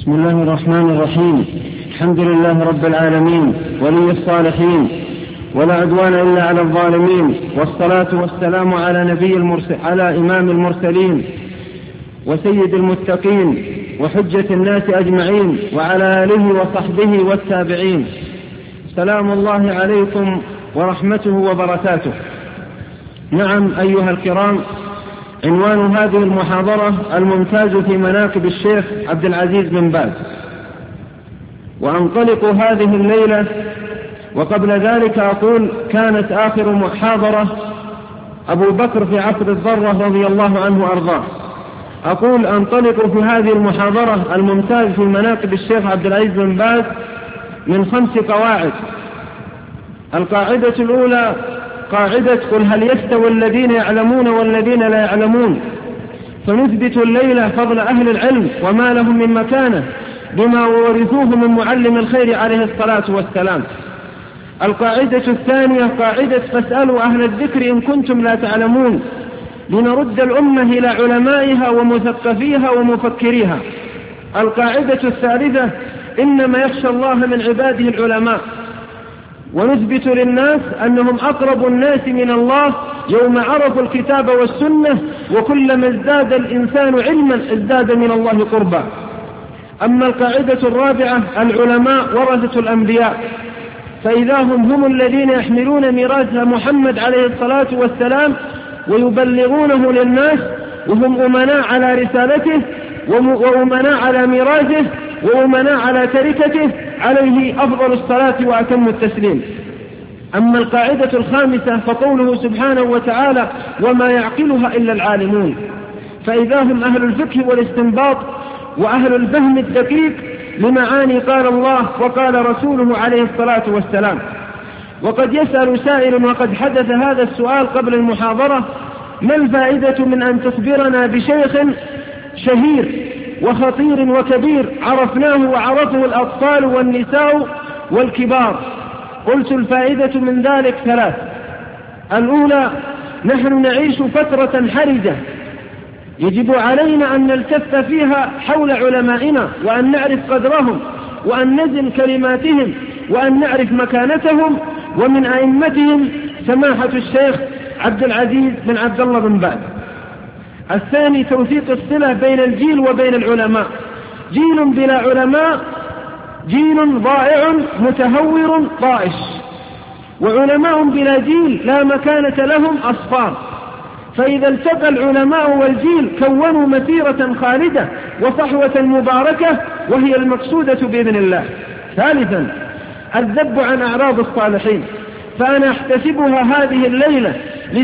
بسم الله الرحمن الرحيم. الحمد لله رب العالمين ولي الصالحين، ولا عدوان إلا على الظالمين، والصلاة والسلام على إمام المرسلين وسيد المتقين وحجة الناس أجمعين، وعلى آله وصحبه والتابعين. سلام الله عليكم ورحمته وبركاته. نعم أيها الكرام، عنوان هذه المحاضرة الممتاز في مناقب الشيخ عبد العزيز بن باز. وأنطلق هذه الليلة، وقبل ذلك أقول كانت آخر محاضرة أبو بكر في عصر الضرة رضي الله عنه وأرضاه. أقول أنطلق في هذه المحاضرة الممتاز في مناقب الشيخ عبد العزيز بن باز من 5 قواعد. القاعدة الأولى قاعدة قل هل يستوي الذين يعلمون والذين لا يعلمون، فنثبت الليلة فضل أهل العلم وما لهم من مكانة بما ورثوه من معلم الخير عليه الصلاة والسلام. القاعدة الثانية قاعدة فاسألوا أهل الذكر إن كنتم لا تعلمون، لنرد الأمة إلى علمائها ومثقفيها ومفكريها. القاعدة الثالثة إنما يخشى الله من عباده العلماء، ونثبت للناس أنهم أقرب الناس من الله يوم عرفوا الكتاب والسنة، وكلما ازداد الإنسان علما ازداد من الله قربا. أما القاعدة الرابعة العلماء ورثة الأنبياء، فإذا هم الذين يحملون ميراث محمد عليه الصلاة والسلام ويبلغونه للناس، وهم أمناء على رسالته وأمناء على ميراثه وأمناء على تركته، عليه أفضل الصلاة وأتم التسليم. أما القاعدة الخامسة فقوله سبحانه وتعالى وما يعقلها إلا العالمون، فإذا هم أهل الفقه والاستنباط وأهل الفهم الدقيق لمعاني قال الله وقال رسوله عليه الصلاة والسلام. وقد يسأل سائل، وقد حدث هذا السؤال قبل المحاضرة: ما الفائدة من أن تخبرنا بشيخ شهير وخطير وكبير عرفناه وعرفه الأطفال والنساء والكبار؟ قلت الفائدة من ذلك 3. الأولى، نحن نعيش فترة حرجة يجب علينا أن نلتف فيها حول علمائنا، وأن نعرف قدرهم، وأن نزن كلماتهم، وأن نعرف مكانتهم. ومن أئمتهم سماحة الشيخ عبد العزيز بن عبد الله بن باز. الثاني، توثيق الصلة بين الجيل وبين العلماء. جيل بلا علماء جيل ضائع متهور طائش، وعلماء بلا جيل لا مكانة لهم أصفار. فإذا التقى العلماء والجيل كونوا مسيرة خالدة وصحوة مباركة، وهي المقصودة بإذن الله. ثالثا، الذب عن أعراض الصالحين، فأنا أحتسبها هذه الليلة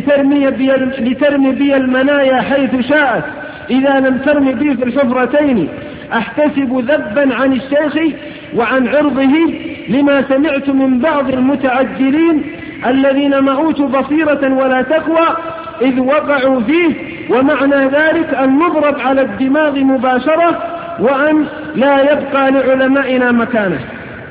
لترمي بي المنايا حيث شاءت، إذا لم ترمي بي في الحفرتين. أحتسب ذبا عن الشيخ وعن عرضه، لما سمعت من بعض المتعجلين الذين ما أوتوا بصيرة ولا تقوى إذ وقعوا فيه، ومعنى ذلك أن نضرب على الدماغ مباشرة، وأن لا يبقى لعلمائنا مكانه.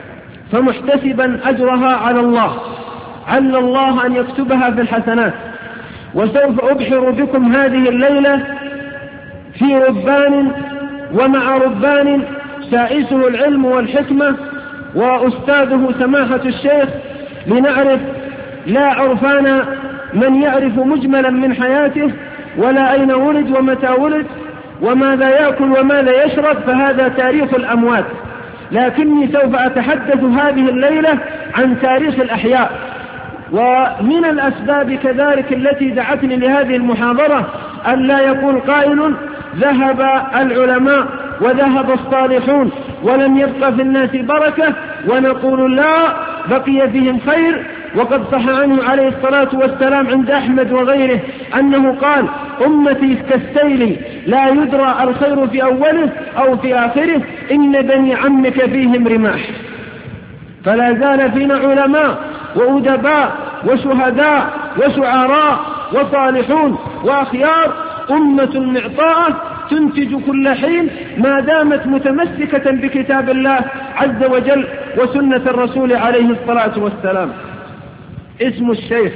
فمحتسبا أجرها على الله، عل الله أن يكتبها في الحسنات. وسوف أبحر بكم هذه الليلة في ربان ومع ربان سائسه العلم والحكمة وأستاذه سماحة الشيخ، لنعرف لا عرفان من يعرف مجملا من حياته، ولا أين ولد ومتى ولد وماذا يأكل وماذا يشرب، فهذا تاريخ الأموات. لكني سوف أتحدث هذه الليلة عن تاريخ الأحياء. ومن الأسباب كذلك التي دعتني لهذه المحاضرة أن لا يقول قائل ذهب العلماء وذهب الصالحون ولم يبقى في الناس بركة، ونقول لا، بقي فيهم خير. وقد صح عنه عليه الصلاة والسلام عند أحمد وغيره أنه قال: أمتي كالسيل لا يدرى الخير في أوله أو في آخره، إن بني عمك فيهم رماح. فلا زال فينا علماء وأدباء وشهداء وشعراء وصالحون وأخيار، أمة معطاءة تنتج كل حين ما دامت متمسكة بكتاب الله عز وجل وسنة الرسول عليه الصلاة والسلام. اسم الشيخ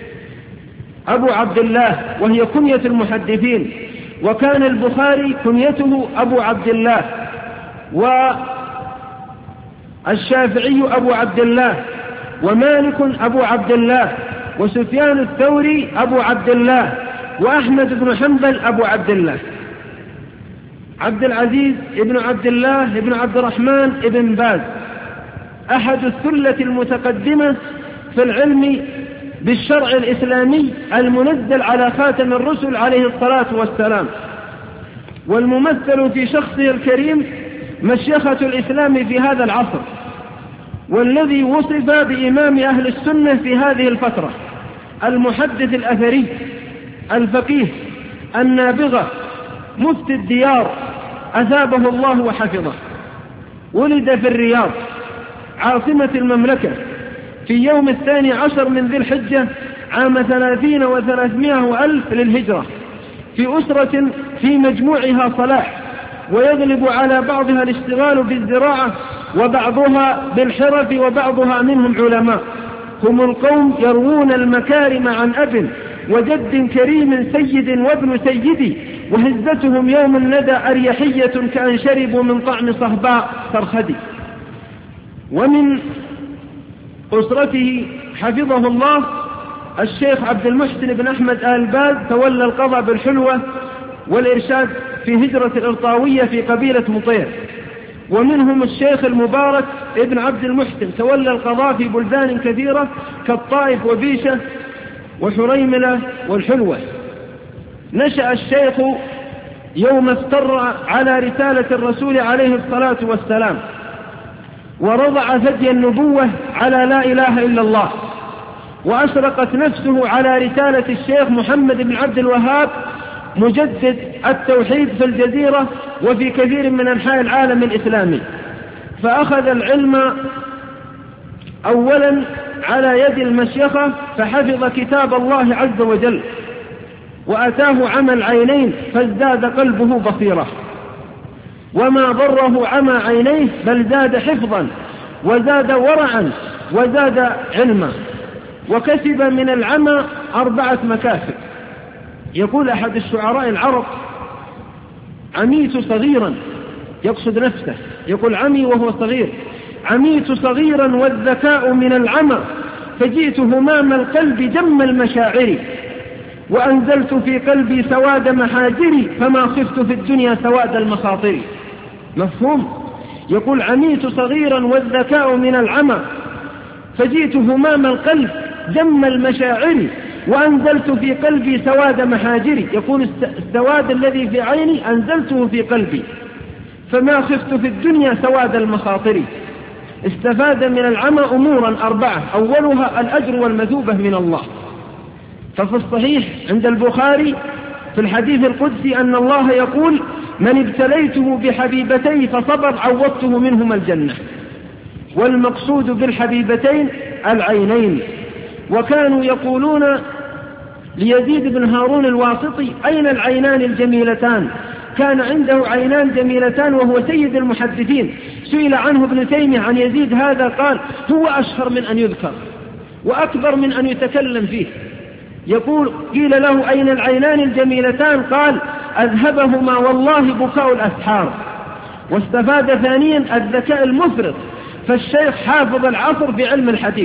أبو عبد الله، وهي كنية المحدثين، وكان البخاري كنيته أبو عبد الله، والشافعي أبو عبد الله، ومالك أبو عبد الله، وسفيان الثوري أبو عبد الله، وأحمد بن حنبل أبو عبد الله. عبد العزيز ابن عبد الله ابن عبد الرحمن ابن باز أحد الثلة المتقدمة في العلم بالشرع الإسلامي المنزل على خاتم الرسل عليه الصلاة والسلام، والممثل في شخصه الكريم مشيخة الإسلام في هذا العصر، والذي وصف بإمام أهل السنة في هذه الفترة، المحدث الأثري الفقيه النابغة مفتي الديار أثابه الله وحفظه. ولد في الرياض عاصمة المملكة في يوم 12 من ذي الحجة عام 30 و300 ألف للهجرة، في أسرة في مجموعها صلاح، ويغلب على بعضها الاشتغال بالزراعة وبعضها بالحرف، وبعضها منهم علماء. هم القوم يروون المكارم عن أب وجد كريم سيد وابن سيدي، وهزتهم يوم الندى أريحية كأن شربوا من طعم صهباء فرخدي. ومن أسرته حفظه الله الشيخ عبد المحسن بن أحمد آل باز، تولى القضاء بالحلوة والإرشاد في هجرة الإرطاوية في قبيلة مطير. ومنهم الشيخ المبارك ابن عبد المحسن، تولى القضاء في بلدان كثيرة كالطائف وبيشة وحريملة والحلوة. نشأ الشيخ يوم افتر على رسالة الرسول عليه الصلاة والسلام، ورضع ثدي النبوة على لا إله إلا الله، وأشرقت نفسه على رسالة الشيخ محمد بن عبد الوهاب مجدد التوحيد في الجزيرة وفي كثير من أنحاء العالم الإسلامي. فأخذ العلم أولا على يد المشيخة، فحفظ كتاب الله عز وجل، وأتاه عمى العينين فازداد قلبه بصيرة، وما ضره عمى عينيه بل زاد حفظا وزاد ورعا وزاد علما، وكسب من العمى 4 مكاسب. يقول أحد الشعراء العرب: عميت صغيرا، يقصد نفسه، يقول عمي وهو صغير، عميت صغيرا والذكاء من العمى، فجئت همام القلب دم المشاعر، وأنزلت في قلبي سواد محاجري، فما خفت في الدنيا سواد المخاطر. مفهوم؟ يقول عميت صغيرا والذكاء من العمى، فجئت همام القلب دم المشاعر، وأنزلت في قلبي سواد محاجري. يقول السواد الذي في عيني أنزلته في قلبي، فما خفت في الدنيا سواد المخاطر. استفاد من العمى أمورا 4، أولها الأجر والمثوبة من الله. ففي الصحيح عند البخاري في الحديث القدسي أن الله يقول: من ابتليته بحبيبتين فصبر عوضته منهما الجنة. والمقصود بالحبيبتين العينين. وكانوا يقولون ليزيد بن هارون الواسطي: أين العينان الجميلتان؟ كان عنده عينان جميلتان وهو سيد المحدثين. سئل عنه ابن تيمية عن يزيد هذا، قال: هو أشهر من أن يذكر وأكبر من أن يتكلم فيه. يقول: قيل له: أين العينان الجميلتان؟ قال: أذهبهما والله بكاء الأسحار. واستفاد ثانيا الذكاء المفرط، فالشيخ حافظ العصر في علم الحديث،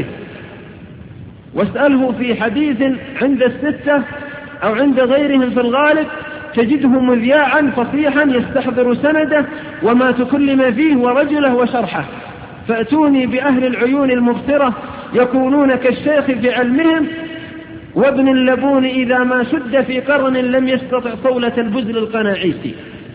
واسأله في حديث عند الستة أو عند غيرهم في الغالب تجده مذياعا فصيحا يستحضر سنده وما تكلم فيه ورجله وشرحه. فأتوني بأهل العيون المبصرة يكونون كالشيخ في علمهم، وابن اللبون إذا ما شد في قرن لم يستطع طولة البزل القناعيسي.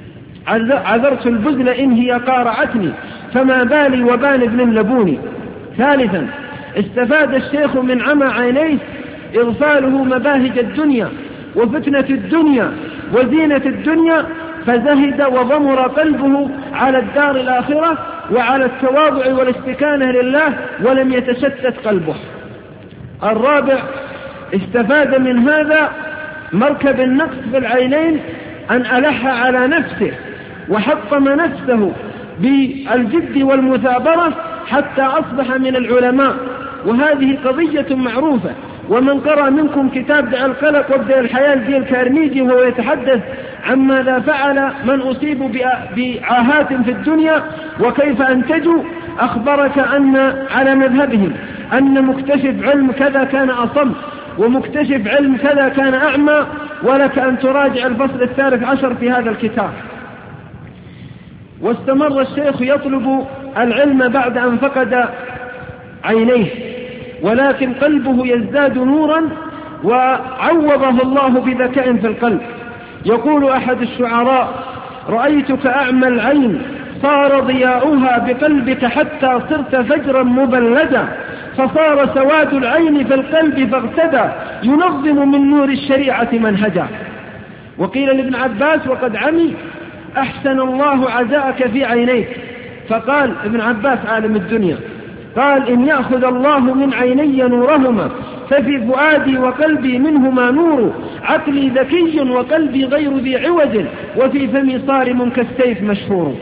عذرت البزل إن هي قارعتني، فما بالي وبال ابن اللبون. ثالثا استفاد الشيخ من عمى عينيه إغفاله مباهج الدنيا وفتنة الدنيا وزينة الدنيا، فزهد وضمر قلبه على الدار الآخرة وعلى التواضع والاستكانة لله، ولم يتشتت قلبه. الرابع استفاد من هذا مركب النقص في العينين، أن ألح على نفسه وحطم نفسه بالجد والمثابرة حتى أصبح من العلماء، وهذه قضية معروفة. ومن قرأ منكم كتاب دع القلق وابدأ الحياة لدي الكارنيجي وهو يتحدث عن ماذا فعل من أصيبوا بعاهات في الدنيا وكيف أنتجوا، أخبرك أن على مذهبهم أن مكتشف علم كذا كان أصم، ومكتشف علم كذا كان أعمى، ولك أن تراجع الفصل 13 في هذا الكتاب. واستمر الشيخ يطلب العلم بعد أن فقد عينيه، ولكن قلبه يزداد نورا وعوضه الله بذكاء في القلب. يقول أحد الشعراء: رأيتك أعمى العين صار ضياؤها بقلبك حتى صرت فجرا مبلدا، فصار سواد العين في القلب فاغتدى ينظم من نور الشريعة منهجا. وقيل لابن عباس وقد عمي: أحسن الله عزاءك في عينيك. فقال ابن عباس عالم الدنيا، قال: إن يأخذ الله من عيني نورهما ففي فؤادي وقلبي منهما نور، عقلي ذكي وقلبي غير ذي عوج، وفي فمي صارم كالسيف مشهور.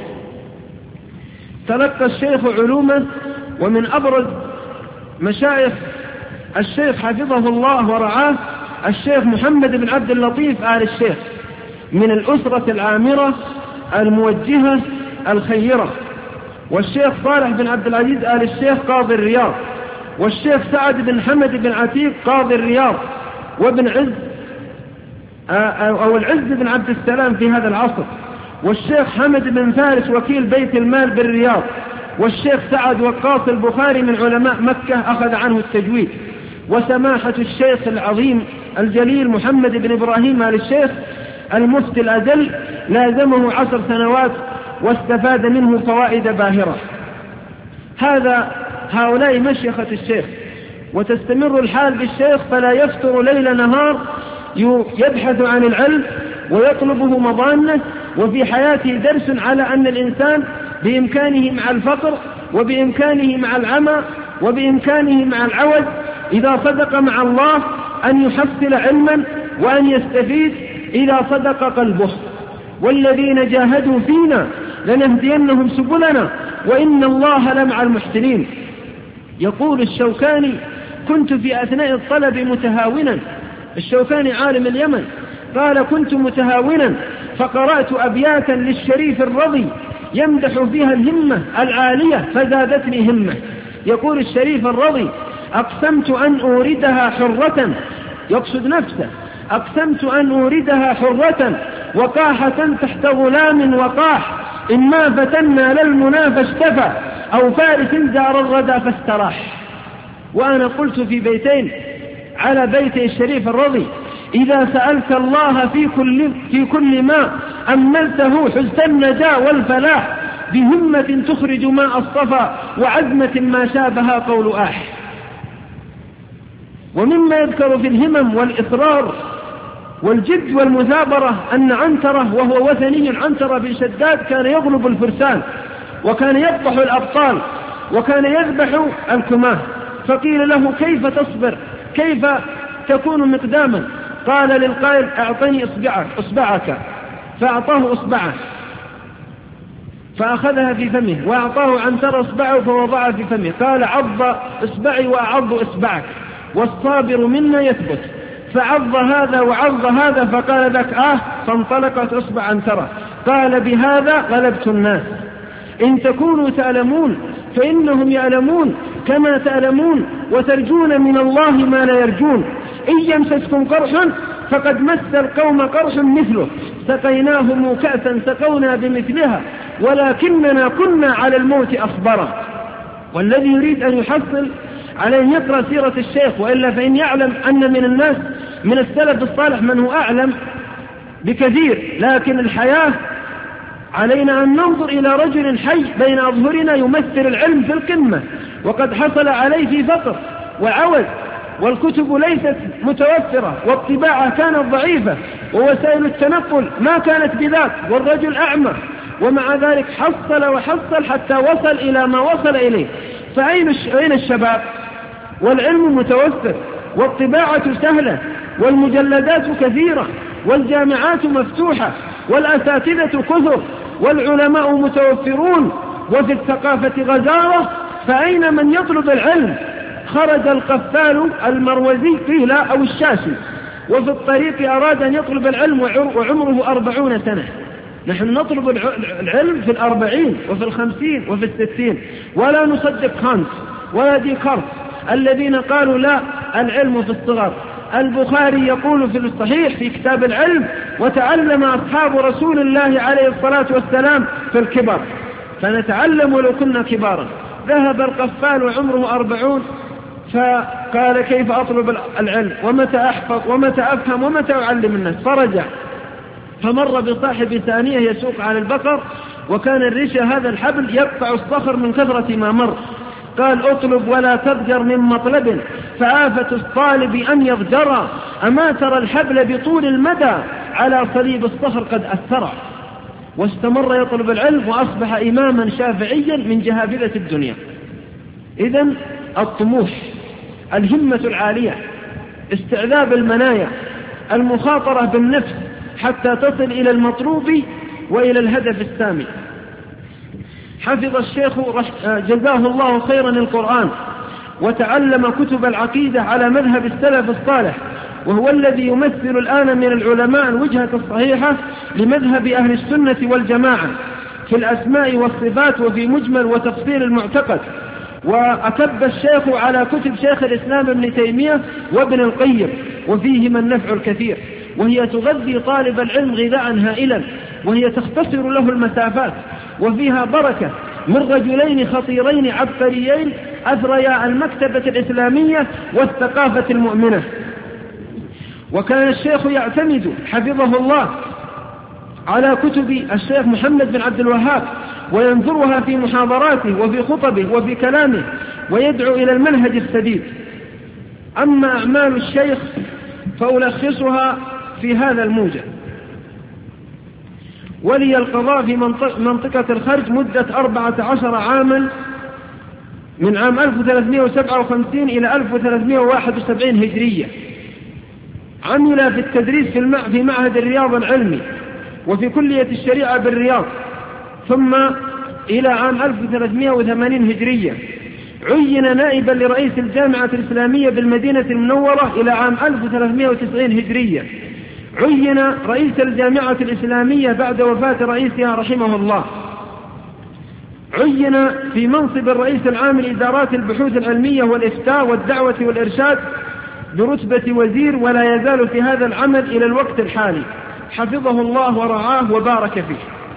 تلقى الشيخ علومه، ومن أبرز مشايخ الشيخ حفظه الله ورعاه الشيخ محمد بن عبد اللطيف آل الشيخ، من الأسرة العامرة الموجهة الخيرة، والشيخ صالح بن عبد العزيز آل الشيخ قاضي الرياض، والشيخ سعد بن حمد بن عتيق قاضي الرياض، وابن عز أو العز بن عبد السلام في هذا العصر، والشيخ حمد بن فارس وكيل بيت المال بالرياض، والشيخ سعد وقاص البخاري من علماء مكة أخذ عنه التجويد، وسماحة الشيخ العظيم الجليل محمد بن إبراهيم آل الشيخ المفتي الأجل لازمه 10 سنوات واستفاد منه فوائد باهرة. هؤلاء مشيخة الشيخ، وتستمر الحال بالشيخ فلا يفتر ليل نهار يبحث عن العلم ويطلبه مضانه، وفي حياته درس على أن الإنسان بإمكانه مع الفقر، وبإمكانه مع العمى، وبإمكانه مع العوز إذا صدق مع الله أن يحصل علما وأن يستفيد إذا صدق قلبه. والذين جاهدوا فينا لنهدينهم سبلنا وإن الله لمع المحسنين. يقول الشوكاني: كنت في أثناء الطلب متهاونا. الشوكاني عالم اليمن قال: كنت متهاونا فقرأت أبياتا للشريف الرضي يمدح فيها الهمة العالية فزادتني همة. يقول الشريف الرضي: أقسمت أن أوردها حرة، يقصد نفسه، أقسمت أن أوردها حرة وقاحة تحت غلام وقاح، إما فتنا للمنى فاشتفى أو فارس زار الردى فاستراح. وأنا قلت في بيتين على بيتي الشريف الرضي: إذا سألت الله في كل ما أملته حزت النجاة والفلاح، بهمة تخرج ماء الصفا وعزمة ما شابها قول آح. ومما يذكر في الهمم والإصرار والجد والمثابرة أن عنترة وهو وثني عنترة بن شداد كان يغلب الفرسان، وكان يقطح الأبطال، وكان يذبح الكماه. فقيل له: كيف تصبر؟ كيف تكون مقداما؟ قال للقائل: أعطني إصبعك، فأعطاه إصبعه فأخذها في فمه، وأعطاه عنترة إصبعه فوضعها في فمه، قال: عض إصبعي وأعض إصبعك، والصابر منا يثبت. فعض هذا وعض هذا فقال ذاك: فانطلقت إصبع عنترة. قال: بهذا غلبت الناس. إن تكونوا تعلمون فإنهم يعلمون كما تعلمون، وترجون من الله ما لا يرجون. إن يمسسكم قرح فقد مس القوم قرح مثله، سقيناهم كأسا سقونا بمثلها، ولكننا كنا على الموت أصبرا. والذي يريد أن يحصل عليه يقرأ سيرة الشيخ، وإلا فإن يعلم أن من الناس من السلف الصالح من هو أعلم بكثير، لكن الحياة علينا أن ننظر إلى رجل حي بين أظهرنا يمثل العلم في القمة، وقد حصل عليه في فقر وعوز، والكتب ليست متوفرة، والطباعة كانت ضعيفة، ووسائل التنقل ما كانت بذاك، والرجل أعمى، ومع ذلك حصل وحصل حتى وصل إلى ما وصل إليه. فأين الشباب؟ والعلم متوفر، والطباعة سهلة، والمجلدات كثيرة، والجامعات مفتوحة، والأساتذة كثر، والعلماء متوفرون، وفي الثقافة غزارة. فأين من يطلب العلم؟ خرج القفال المروزي قيل أو الشاشي، وفي الطريق أراد أن يطلب العلم وعمره 40 سنة. نحن نطلب العلم في 40 وفي 50 وفي 60، ولا نصدق خانس ولا ديكارت الذين قالوا لا، العلم في الصغر. البخاري يقول في الصحيح في كتاب العلم: وتعلم أصحاب رسول الله عليه الصلاة والسلام في الكبر، فنتعلم ولو كنا كبارا. ذهب القفال وعمره 40، فقال: كيف أطلب العلم ومتى أحفظ ومتى أفهم ومتى أعلم الناس؟ فرجع فمر بصاحب ثانية يسوق على البقر، وكان الرشا هذا الحبل يقطع الصخر من كثرة ما مر. قال: اطلب ولا تضجر من مطلب، فآفة الطالب أن يضجر، أما ترى الحبل بطول المدى على صليب الصخر قد أثر. واستمر يطلب العلم وأصبح إماما شافعيا من جهابذة الدنيا. إذن الطموح، الهمة العالية، استعذاب المنايا، المخاطرة بالنفس حتى تصل إلى المطلوب وإلى الهدف السامي. حفظ الشيخ جزاه الله خيرا القرآن، وتعلم كتب العقيدة على مذهب السلف الصالح، وهو الذي يمثل الآن من العلماء الوجهة الصحيحة لمذهب أهل السنة والجماعة في الأسماء والصفات وفي مجمل وتفصيل المعتقد. وأكب الشيخ على كتب شيخ الإسلام ابن تيمية وابن القيم، وفيهما النفع الكثير، وهي تغذي طالب العلم غذاء هائلا، وهي تختصر له المسافات، وفيها بركة من رجلين خطيرين عبقريين أثريا المكتبة الإسلامية والثقافة المؤمنة. وكان الشيخ يعتمد حفظه الله على كتب الشيخ محمد بن عبد الوهاب، وينظرها في محاضراته وفي خطبه وفي كلامه، ويدعو إلى المنهج السديد. أما أعمال الشيخ فألخصها في هذا الموجب: ولي القضاء في منطقة الخرج مدة 14 عاما، من عام 1357 إلى 1371 هجرية. عمل في التدريس في معهد الرياض العلمي وفي كلية الشريعة بالرياض، ثم إلى عام 1380 هجرية عين نائبا لرئيس الجامعة الإسلامية بالمدينة المنورة إلى عام 1390 هجرية. عين رئيس الجامعة الإسلامية بعد وفاة رئيسها رحمه الله. عين في منصب الرئيس العام لإدارات البحوث العلمية والإفتاء والدعوة والإرشاد برتبة وزير، ولا يزال في هذا العمل إلى الوقت الحالي، حفظه الله ورعاه وبارك فيه.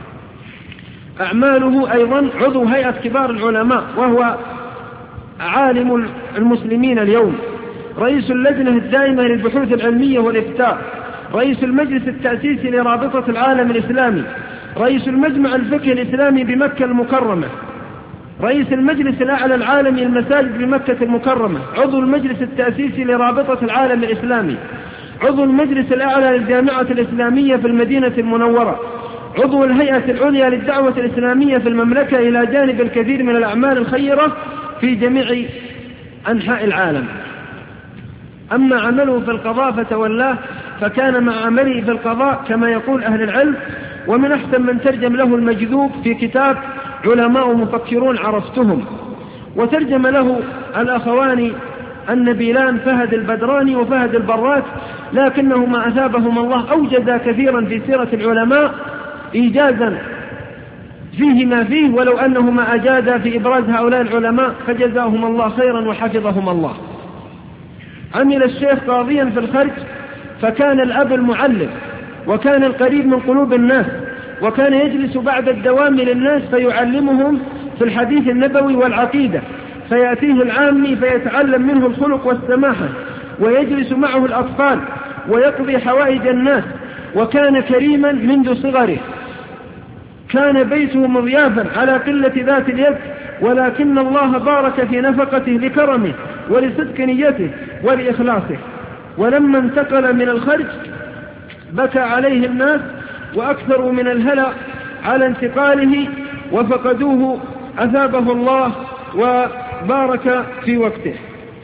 أعماله أيضا: عضو هيئة كبار العلماء، وهو عالم المسلمين اليوم، رئيس اللجنة الدائمة للبحوث العلمية والإفتاء، رئيس المجلس التأسيسي لرابطة العالم الإسلامي، رئيس المجمع الفقهي الإسلامي بمكة المكرمة، رئيس المجلس الأعلى العالمي للمساجد بمكة المكرمة، عضو المجلس التأسيسي لرابطة العالم الإسلامي، عضو المجلس الأعلى للجامعة الإسلامية في المدينة المنورة، عضو الهيئة العليا للدعوة الإسلامية في المملكة، إلى جانب الكثير من الأعمال الخيرة في جميع أنحاء العالم. أما عمله في القضاء فتولاه، فكان مع عمله في القضاء كما يقول أهل العلم، ومن أحسن من ترجم له المجذوب في كتاب علماء مفكرون عرفتهم، وترجم له الأخوان النبيلان فهد البدراني وفهد البراك، لكنهما أثابهما الله أوجدا كثيرا في سيرة العلماء إيجازا فيه ما فيه، ولو أنهما أجادا في إبراز هؤلاء العلماء فجزاهم الله خيرا وحفظهم الله. عمل الشيخ قاضيا في الخرج، فكان الأب المعلم، وكان القريب من قلوب الناس، وكان يجلس بعد الدوام للناس فيعلمهم في الحديث النبوي والعقيدة، فيأتيه العامي فيتعلم منه الخلق والسماحة، ويجلس معه الأطفال ويقضي حوائج الناس، وكان كريما منذ صغره. كان بيته مضيافا على قلة ذات اليد، ولكن الله بارك في نفقته لكرمه ولصدق نيته ولإخلاصه. ولما انتقل من الخرج بكى عليه الناس وأكثروا من الهلع على انتقاله، وفقدوه أثابه الله وبارك في وقته.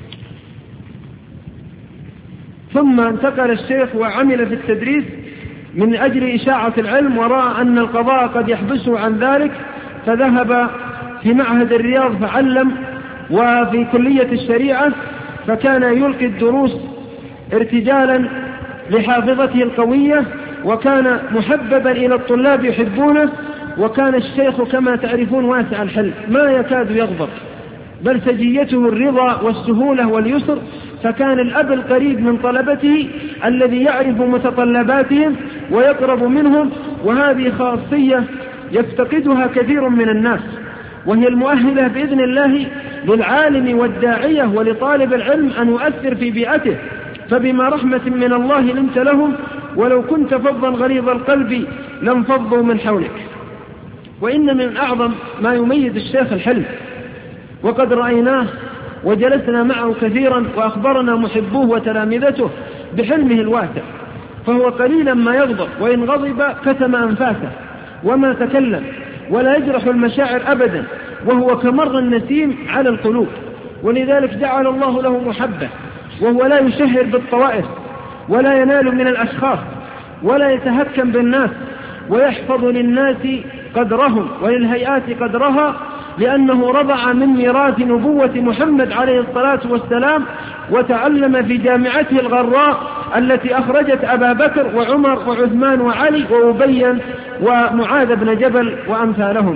ثم انتقل الشيخ وعمل في التدريس من أجل إشاعة العلم، ورأى أن القضاء قد يحبسه عن ذلك، فذهب في معهد الرياض فعلم وفي كلية الشريعة، فكان يلقي الدروس ارتجالا لحافظته القوية، وكان محببا إلى الطلاب يحبونه. وكان الشيخ كما تعرفون واسع الحلم، ما يكاد يغضب، بل سجيته الرضا والسهولة واليسر. فكان الأب القريب من طلبته الذي يعرف متطلباتهم ويقرب منهم، وهذه خاصية يفتقدها كثير من الناس، وهي المؤهلة بإذن الله للعالم والداعية ولطالب العلم أن يؤثر في بيئته. فبما رحمة من الله لنت لهم، ولو كنت فظا غليظ القلب لانفضوا من حولك. وإن من أعظم ما يميز الشيخ الحلم، وقد رأيناه وجلسنا معه كثيرا، وأخبرنا محبوه وتلامذته بحلمه الواسع، فهو قليلا ما يغضب، وإن غضب كتم أنفاسه وما تكلم، ولا يجرح المشاعر أبدا، وهو كمر النسيم على القلوب. ولذلك جعل الله له محبة، وهو لا يشهر بالطوائف، ولا ينال من الأشخاص، ولا يتهكم بالناس، ويحفظ للناس قدرهم وللهيئات قدرها، لأنه رضع من ميراث نبوة محمد عليه الصلاة والسلام، وتعلم في جامعته الغراء التي أخرجت أبا بكر وعمر وعثمان وعلي وأبي ومعاذ بن جبل وأمثالهم.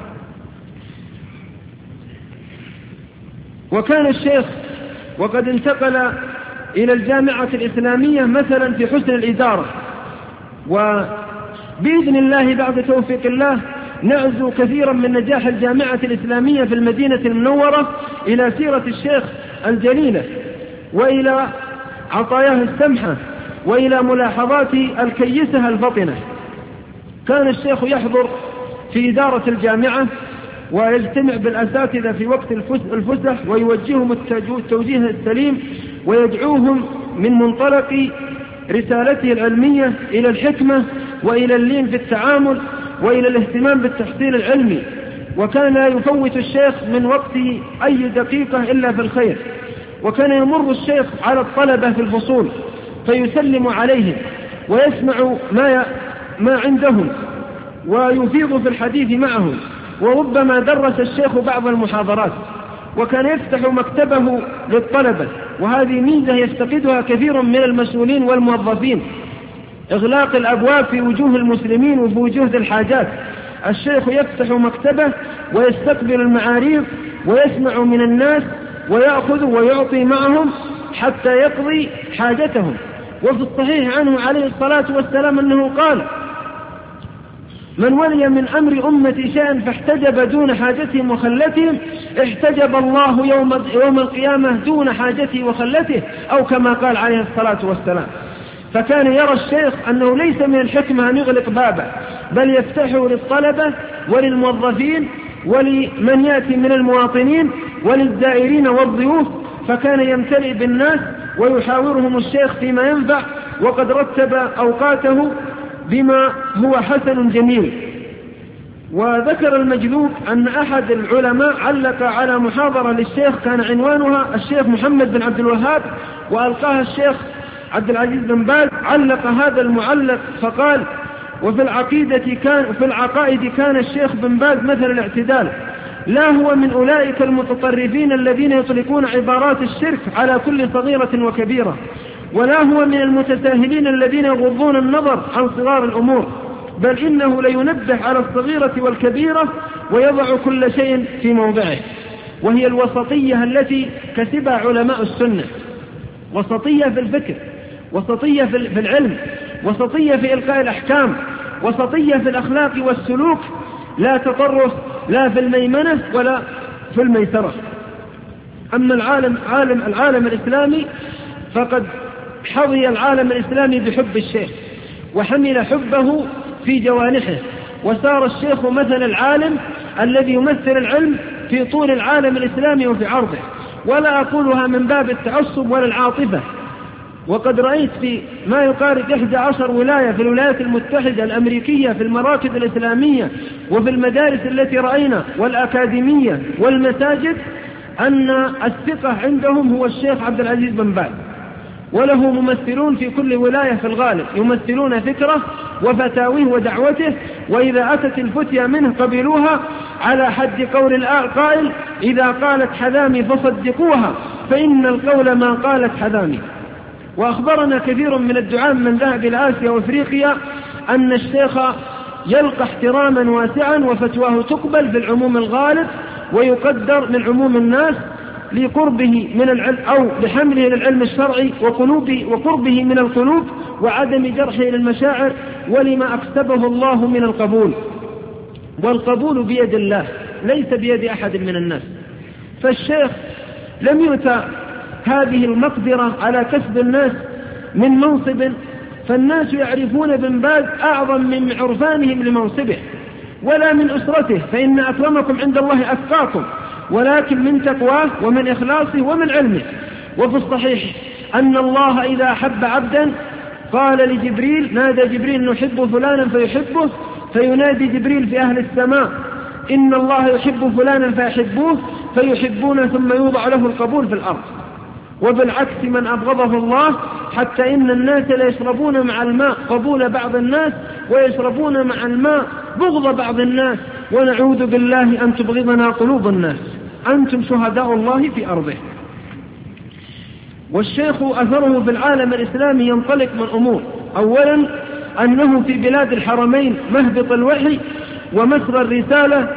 وكان الشيخ وقد انتقل إلى الجامعة الإسلامية مثلا في حسن الإدارة، وبإذن الله بعد توفيق الله نعزو كثيرا من نجاح الجامعة الإسلامية في المدينة المنورة إلى سيرة الشيخ الجليلة، وإلى عطاياه السمحة، وإلى ملاحظاته الكيسة الفطنة. كان الشيخ يحضر في إدارة الجامعة، ويجتمع بالأساتذة في وقت الفسح، ويوجههم التوجيه السليم، ويدعوهم من منطلق رسالته العلمية إلى الحكمة، وإلى اللين في التعامل، وإلى الاهتمام بالتحصيل العلمي. وكان لا يفوت الشيخ من وقته أي دقيقة إلا في الخير. وكان يمر الشيخ على الطلبة في الفصول فيسلم عليهم، ويسمع ما عندهم، ويفيض في الحديث معهم، وربما درس الشيخ بعض المحاضرات. وكان يفتح مكتبه للطلبة، وهذه ميزة يفتقدها كثير من المسؤولين والموظفين، إغلاق الأبواب في وجوه المسلمين وفي وجوه الحاجات. الشيخ يفتح مكتبه ويستقبل المعاريض، ويسمع من الناس، ويأخذ ويعطي معهم حتى يقضي حاجتهم. وفي الصحيح عنه عليه الصلاة والسلام أنه قال: من ولي من أمر أمتي شيئا فاحتجب دون حاجتهم وخلتهم، احتجب الله يوم القيامة دون حاجته وخلته، أو كما قال عليه الصلاة والسلام. فكان يرى الشيخ أنه ليس من الحكمة أن يغلق بابه، بل يفتحه للطلبة وللموظفين ولمن يأتي من المواطنين وللزائرين والضيوف. فكان يمتلئ بالناس ويحاورهم الشيخ فيما ينفع، وقد رتب أوقاته بما هو حسن جميل. وذكر المجلوب أن أحد العلماء علق على محاضرة للشيخ كان عنوانها الشيخ محمد بن عبد الوهاب، وألقاها الشيخ عبد العزيز بن باز. علق هذا المعلق فقال: وفي العقائد كان الشيخ بن باز مثل الاعتدال، لا هو من أولئك المتطرفين الذين يطلقون عبارات الشرك على كل صغيرة وكبيرة، ولا هو من المتساهلين الذين يغضون النظر عن صغار الأمور، بل إنه لينبه على الصغيرة والكبيرة ويضع كل شيء في موضعه. وهي الوسطية التي كسبها علماء السنة، وسطية في الفكر، وسطية في العلم، وسطية في إلقاء الأحكام، وسطية في الأخلاق والسلوك، لا تطرف لا في الميمنة ولا في الميسرة. أما العالم الإسلامي فقد حظي العالم الإسلامي بحب الشيخ، وحمل حبه في جوانحه، وصار الشيخ مثل العالم الذي يمثل العلم في طول العالم الإسلامي وفي عرضه. ولا أقولها من باب التعصب ولا العاطفة. وقد رأيت في ما يقارب 11 ولاية في الولايات المتحدة الأمريكية في المراكز الإسلامية وفي المدارس التي رأينا والأكاديمية والمساجد أن الثقة عندهم هو الشيخ عبد العزيز بن باز، وله ممثلون في كل ولاية في الغالب يمثلون فكره وفتاويه ودعوته، وإذا أتت الفتية منه قبلوها على حد قول القائل: إذا قالت حذامي فصدقوها فإن القول ما قالت حذامي. وأخبرنا كثير من الدعاة من ذهب إلى آسيا وأفريقيا أن الشيخ يلقى احتراما واسعا وفتواه تقبل بالعموم الغالب ويقدر من عموم الناس لقربه من العلم أو لحمله للعلم الشرعي وقربه من القلوب وعدم جرحه للمشاعر ولما أكتبه الله من القبول. والقبول بيد الله ليس بيد أحد من الناس. فالشيخ لم يؤتى هذه المقدرة على كسب الناس من منصب، فالناس يعرفون بن باز أعظم من عرفانهم لمنصبه ولا من أسرته، فإن أكرمكم عند الله أتقاكم، ولكن من تقواه ومن إخلاصه ومن علمه. وفي الصحيح أن الله إذا أحب عبدا قال لجبريل، نادى جبريل نحب فلانا فيحبه، فينادي جبريل في أهل السماء إن الله يحب فلانا فيحبوه فيحبون، ثم يوضع له القبول في الأرض. وبالعكس من أبغضه الله، حتى إن الناس لا يشربون مع الماء قبول بعض الناس ويشربون مع الماء بغض بعض الناس، ونعوذ بالله أن تبغضنا قلوب الناس. أنتم شهداء الله في أرضه. والشيخ أثره في العالم الإسلامي ينطلق من أمور: أولا أنه في بلاد الحرمين مهبط الوحي ومصدر الرسالة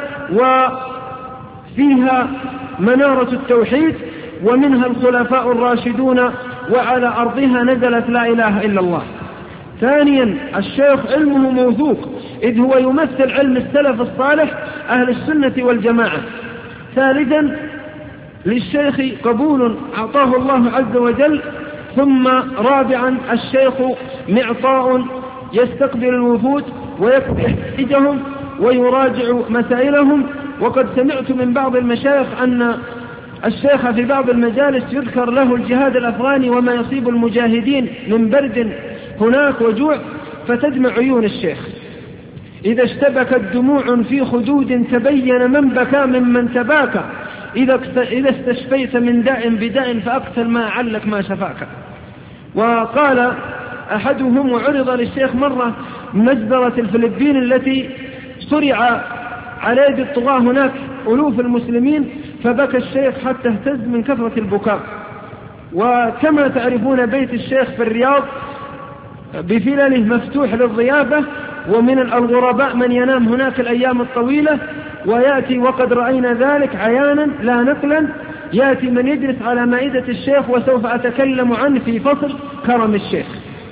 وفيها منارة التوحيد ومنها الخلفاء الراشدون وعلى أرضها نزلت لا إله إلا الله. ثانيا الشيخ علمه موثوق إذ هو يمثل علم السلف الصالح أهل السنة والجماعة. ثالثا للشيخ قبول أعطاه الله عز وجل. ثم رابعا الشيخ معطاء يستقبل الوفود ويقضي حجهم ويراجع مسائلهم. وقد سمعت من بعض المشايخ أن الشيخ في بعض المجالس يذكر له الجهاد الأفغاني وما يصيب المجاهدين من برد هناك وجوع، فتدمع عيون الشيخ. إذا اشتبكت دموع في خدود تبين من بكى ممن تباكى، إذا استشفيت من داء بداء فأقتل ما علك ما شفاك. وقال أحدهم وعرض للشيخ مرة مجزرة الفلبين التي سرع على يد الطغاة هناك ألوف المسلمين، فبكى الشيخ حتى اهتز من كثرة البكاء. وكما تعرفون بيت الشيخ في الرياض بفلله مفتوح للضيافة، ومن الغرباء من ينام هناك الأيام الطويلة، ويأتي وقد رأينا ذلك عيانا لا نقلا، يأتي من يجلس على مائدة الشيخ، وسوف أتكلم عنه في فصل كرم الشيخ.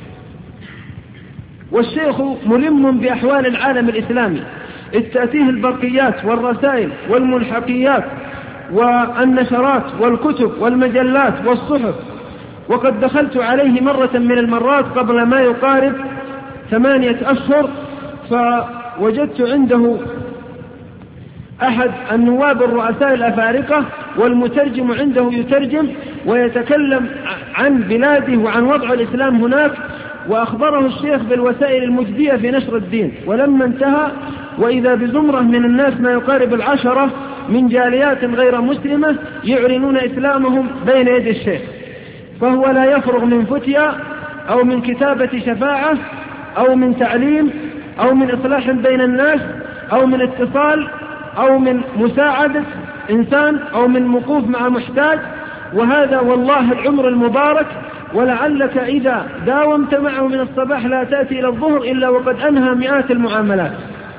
والشيخ ملم بأحوال العالم الإسلامي، إذ تأتيه البرقيات والرسائل والملحقيات والنشرات والكتب والمجلات والصحف. وقد دخلت عليه مرة من المرات قبل ما يقارب 8 أشهر، فوجدت عنده أحد النواب الرؤساء الأفارقة، والمترجم عنده يترجم ويتكلم عن بلاده وعن وضع الإسلام هناك. وأخبره الشيخ بالوسائل المجدية في نشر الدين. ولما انتهى وإذا بزمرة من الناس ما يقارب 10 من جاليات غير مسلمة يعلنون إسلامهم بين يد الشيخ، فهو لا يفرغ من فتيا أو من كتابة شفاعة أو من تعليم أو من إصلاح بين الناس أو من اتصال أو من مساعدة إنسان أو من وقوف مع محتاج. وهذا والله العمر المبارك، ولعلك إذا داومت معه من الصباح لا تأتي إلى الظهر إلا وقد أنهى مئات المعاملات.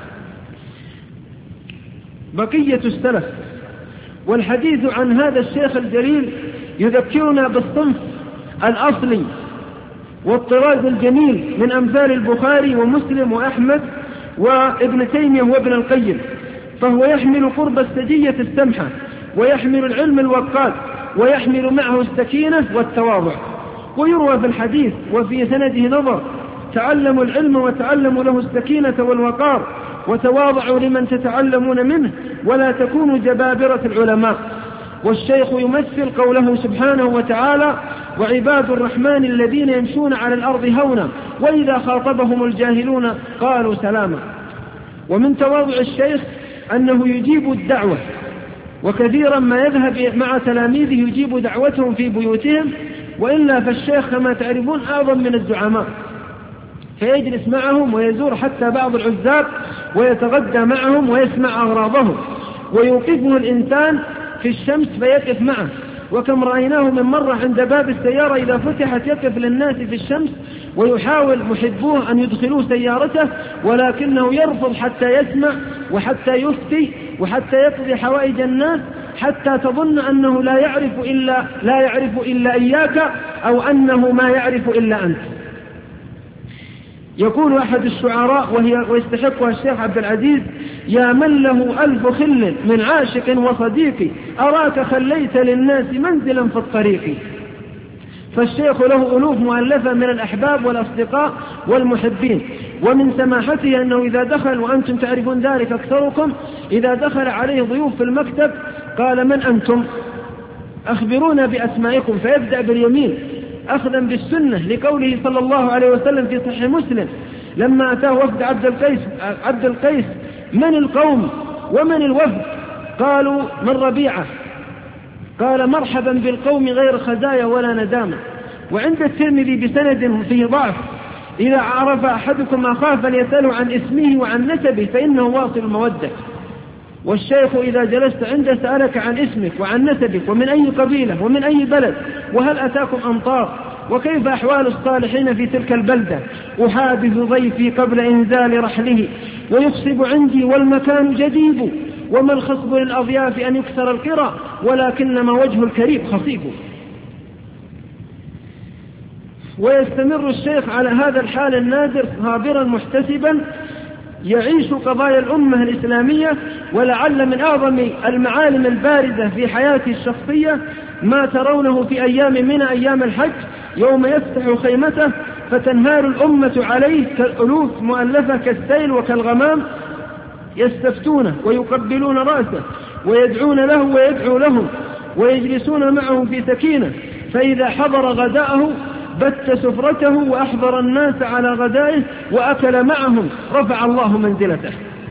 بقية السلف. والحديث عن هذا الشيخ الجليل يذكرنا بالصنف الأصلي والطراز الجميل من أمثال البخاري ومسلم وأحمد وابن تيمية وابن القيم، فهو يحمل قرب السجية السمحة، ويحمل العلم الوقاد، ويحمل معه السكينة والتواضع. ويروى في الحديث وفي سنده نظر: تعلموا العلم وتعلموا له السكينة والوقار، وتواضعوا لمن تتعلمون منه، ولا تكونوا جبابرة العلماء. والشيخ يمثل قوله سبحانه وتعالى: وعباد الرحمن الذين يمشون على الأرض هونا وإذا خاطبهم الجاهلون قالوا سلاما. ومن تواضع الشيخ أنه يجيب الدعوة، وكثيرا ما يذهب مع تلاميذه يجيب دعوتهم في بيوتهم، وإلا فالشيخ كما تعرفون أعظم من الزعماء، فيجلس معهم ويزور حتى بعض العزاب ويتغدى معهم ويسمع أغراضهم، ويوقفه الإنسان في الشمس فيقف معه، وكم رأيناه من مرة عند باب السيارة إذا فتحت يقف للناس في الشمس ويحاول محبوه أن يدخلوا سيارته، ولكنه يرفض حتى يسمع وحتى يفتي وحتى يقضي حوائج الناس، حتى تظن أنه لا يعرف إلا إياك، أو أنه ما يعرف إلا أنت. يقول أحد الشعراء ويستحقها الشيخ عبد العزيز: يا من له 1000 خل من عاشق وصديق، أراك خليت للناس منزلا في الطريق. فالشيخ له ألوف مؤلفة من الأحباب والأصدقاء والمحبين، ومن سماحته أنه إذا دخل، وأنتم تعرفون ذلك أكثركم، إذا دخل عليه ضيوف في المكتب قال: من أنتم؟ أخبرونا بأسمائكم، فيبدأ باليمين أخذا بالسنة، لقوله صلى الله عليه وسلم في صحيح مسلم لما أتاه وفد عبد القيس: من القوم ومن الوفد؟ قالوا: من ربيعة. قال: مرحبا بالقوم غير خزايا ولا ندامة. وعند الترمذي بسند فيه ضعف: إذا عرف أحدكم أخاه فليسأله عن اسمه وعن نسبه فإنه واصل المودة. والشيخ إذا جلست عنده سألك عن اسمك وعن نسبك ومن أي قبيلة ومن أي بلد، وهل أتاكم أمطار، وكيف أحوال الصالحين في تلك البلدة، أحابث ضيفي قبل إنزال رحله، ويخصب عندي والمكان جديد، وما الخصب للأضياف أن يكسر القرى، ولكنما وجه الكريم خصيب. ويستمر الشيخ على هذا الحال النادر صابرا محتسبا يعيش قضايا الأمة الإسلامية. ولعل من أعظم المعالم البارزة في حياته الشخصية ما ترونه في أيام من أيام الحج، يوم يفتح خيمته فتنهار الأمة عليه كالألوف مؤلفة كالسيل وكالغمام، يستفتونه ويقبلون رأسه ويدعون له ويدعو لهم ويجلسون معه في سكينة، فإذا حضر غداءه بت سفرته وأحضر الناس على غدائه وأكل معهم، رفع الله منزلته.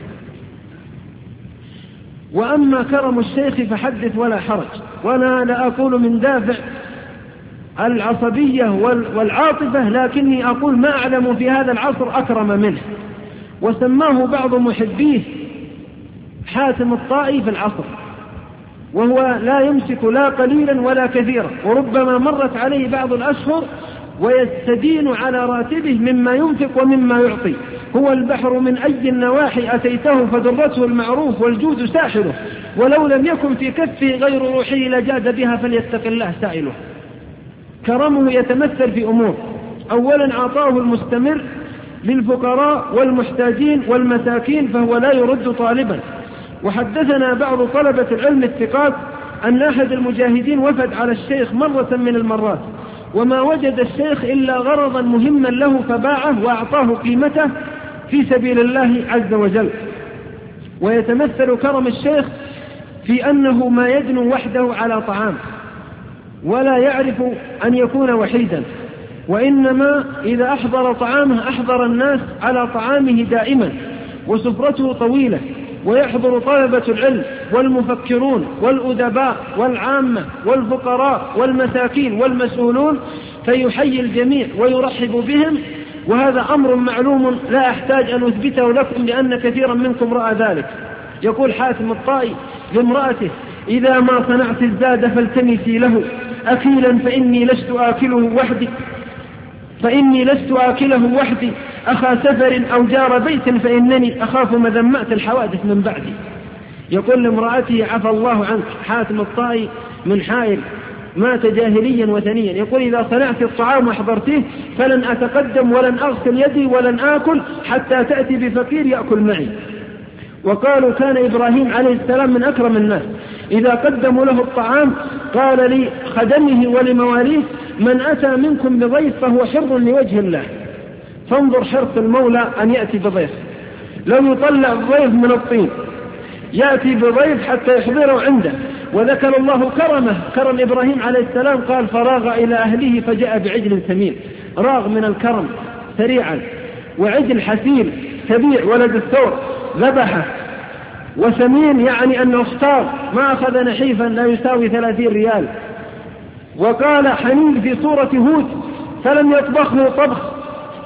وأما كرم الشيخ فحدث ولا حرج، وأنا لا أقول من دافع العصبية والعاطفة، لكني أقول ما أعلم في هذا العصر أكرم منه. وسماه بعض محبيه حاتم الطائي في العصر، وهو لا يمسك لا قليلا ولا كثيرا، وربما مرت عليه بعض الأشهر ويستدين على راتبه مما ينفق ومما يعطي. هو البحر من أي النواحي أتيته فدرته المعروف والجود ساحله، ولو لم يكن في كفه غير روحه لجاد بها فليتق الله سائله. كرمه يتمثل في أمور: أولا عطاه المستمر للفقراء والمحتاجين والمساكين فهو لا يرد طالبا. وحدثنا بعض طلبة العلم الثقات أن أحد المجاهدين وفد على الشيخ مرة من المرات، وما وجد الشيخ إلا غرضا مهما له فباعه وأعطاه قيمته في سبيل الله عز وجل. ويتمثل كرم الشيخ في أنه ما يدنو وحده على طعام، ولا يعرف أن يكون وحيدا، وإنما إذا أحضر طعامه أحضر الناس على طعامه دائما، وسفرته طويلة، ويحضر طلبة العلم والمفكرون والأدباء والعامة والفقراء والمساكين والمسؤولون، فيحيي الجميع ويرحب بهم. وهذا أمر معلوم لا أحتاج أن أثبته لكم لأن كثيرا منكم رأى ذلك. يقول حاتم الطائي لامرأته: إذا ما صنعت الزاد فالتمسي له أكيلا فإني لست آكله وحدي أخا سفر أو جار بيت فإنني أخاف مذمات الحوادث من بعدي. يقول لامرأته: عفى الله عنك. حاتم الطائي من حائل مات جاهليا وثنيا، يقول: إذا صنعت الطعام وحضرته فلن أتقدم ولن أغسل يدي ولن آكل حتى تأتي بفقير يأكل معي. وقالوا كان إبراهيم عليه السلام من أكرم الناس، إذا قدموا له الطعام قال لخدمه ولمواليه: من أتى منكم بضيف فهو حر لوجه الله. فانظر حرص المولى أن يأتي بضيف، لو يطلع الضيف من الطين يأتي بضيف حتى يحضره عنده. وذكر الله كرم إبراهيم عليه السلام، قال: فراغ إلى أهله فجاء بعجل سمين. راغ من الكرم سريعا، وعجل حسين كبير ولد الثور ذبحه، وسمين يعني أنه اختار ما أخذ نحيفا لا يساوي 30 ريال. وقال حنين في سورة هود: فلم يطبخه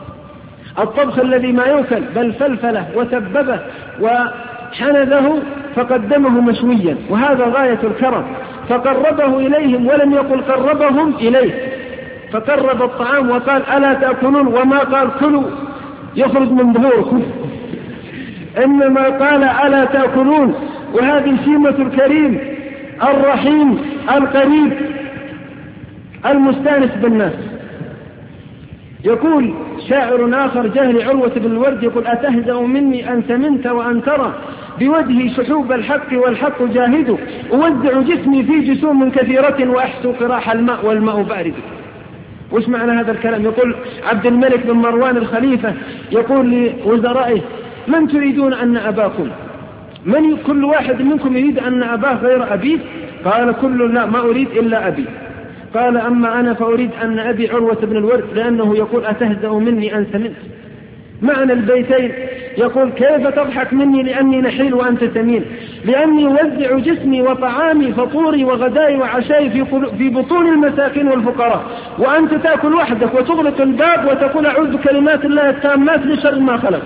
الطبخ الذي ما يوكل، بل فلفله وسببه وحنذه فقدمه مشويا، وهذا غاية الكرم، فقربه إليهم ولم يقل قربهم إليه، فقرب الطعام وقال ألا تأكلون، وما قال كلوا يخرج من ظهوركم، إنما قال ألا تأكلون. وهذه سمة الكريم الرحيم القريب المستانس بالناس. يقول شاعر آخر جاهل عروة بن الورد يقول أتهزأ مني أن سمنت وأن ترى بوجهي شحوب الحق والحق جاهد، أوزع جسمي في جسوم كثيرة وأحسو قراح الماء والماء بارد. وش معنى هذا الكلام؟ يقول عبد الملك بن مروان الخليفة يقول لوزرائه من تريدون أن أباكم؟ من كل واحد منكم يريد أن أباه غير أبيه؟ قال كل لا ما أريد إلا أبي. قال أما أنا فأريد أن أبي عروة بن الورد، لأنه يقول أتهزأ مني أن سمنت. معنى البيتين يقول كيف تضحك مني لأني نحيل وأنت سمين، لأني أوزع جسمي وطعامي فطوري وغداي وعشاي في بطون المساكين والفقراء، وأنت تأكل وحدك وتغلق الباب وتقول أعوذ بكلمات الله التامات لشر ما خلق.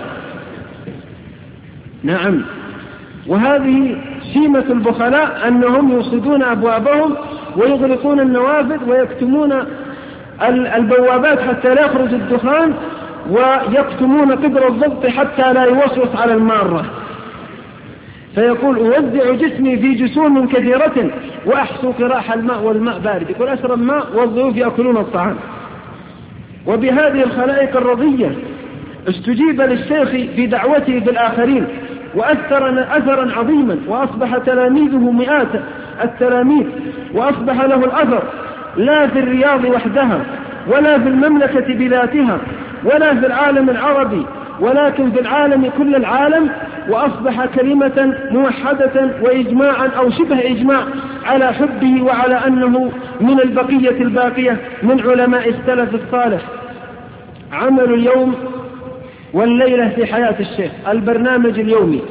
نعم، وهذه شيمة البخلاء أنهم يوصدون أبوابهم ويغلقون النوافذ ويكتمون البوابات حتى لا يخرج الدخان، ويكتمون قدر الضبط حتى لا يوسوس على المارة. فيقول أوزع جسمي في جسوم كثيرة وأحسو قراح الماء والماء بارد، يقول أشرب ماء والضيوف يأكلون الطعام. وبهذه الخلائق الرضية استجيب للشيخ في دعوته بالآخرين وأثر أثرا عظيما، وأصبح تلاميذه مئات التلاميذ، وأصبح له الأثر لا في الرياض وحدها ولا في المملكة بذاتها ولا في العالم العربي، ولكن في العالم كل العالم، وأصبح كلمة موحدة وإجماعا أو شبه إجماع على حبه وعلى أنه من البقية الباقية من علماء السلف الصالح. عمل اليوم والليلة في حياة الشيخ، البرنامج اليومي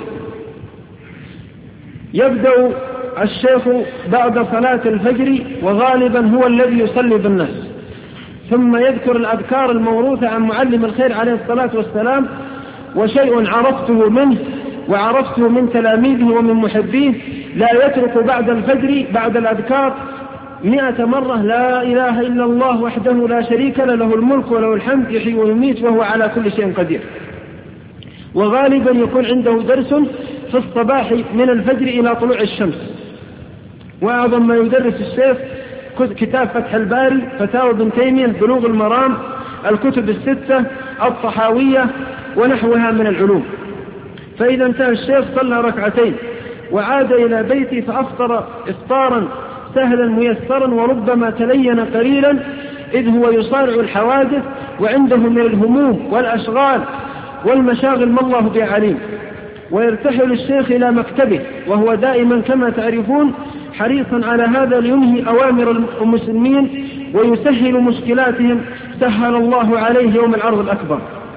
يبدأ الشيخ بعد صلاة الفجر، وغالبا هو الذي يصلي بالناس، ثم يذكر الأذكار الموروثة عن معلم الخير عليه الصلاة والسلام، وشيء عرفته منه وعرفته من تلاميذه ومن محبيه لا يترك بعد الفجر بعد الأذكار 100 مرة لا إله إلا الله وحده لا شريك له، له الملك وله الحمد يحيي ويميت وهو على كل شيء قدير. وغالبا يكون عنده درس في الصباح من الفجر إلى طلوع الشمس. وأعظم ما يدرس الشيخ كتاب فتح الباري، فتاوى ابن تيمية، بلوغ المرام، الكتب الستة، الطحاوية ونحوها من العلوم. فإذا انتهى الشيخ صلى ركعتين وعاد إلى بيته فأفطر إفطارا سهلا ميسرا، وربما تلين قليلا إذ هو يصارع الحوادث وعنده من الهموم والأشغال والمشاغل ما الله بعليم. ويرتحل الشيخ إلى مكتبه، وهو دائما كما تعرفون حريصا على هذا لينهي أوامر المسلمين ويسهل مشكلاتهم، سهل الله عليه يوم العرض الأكبر.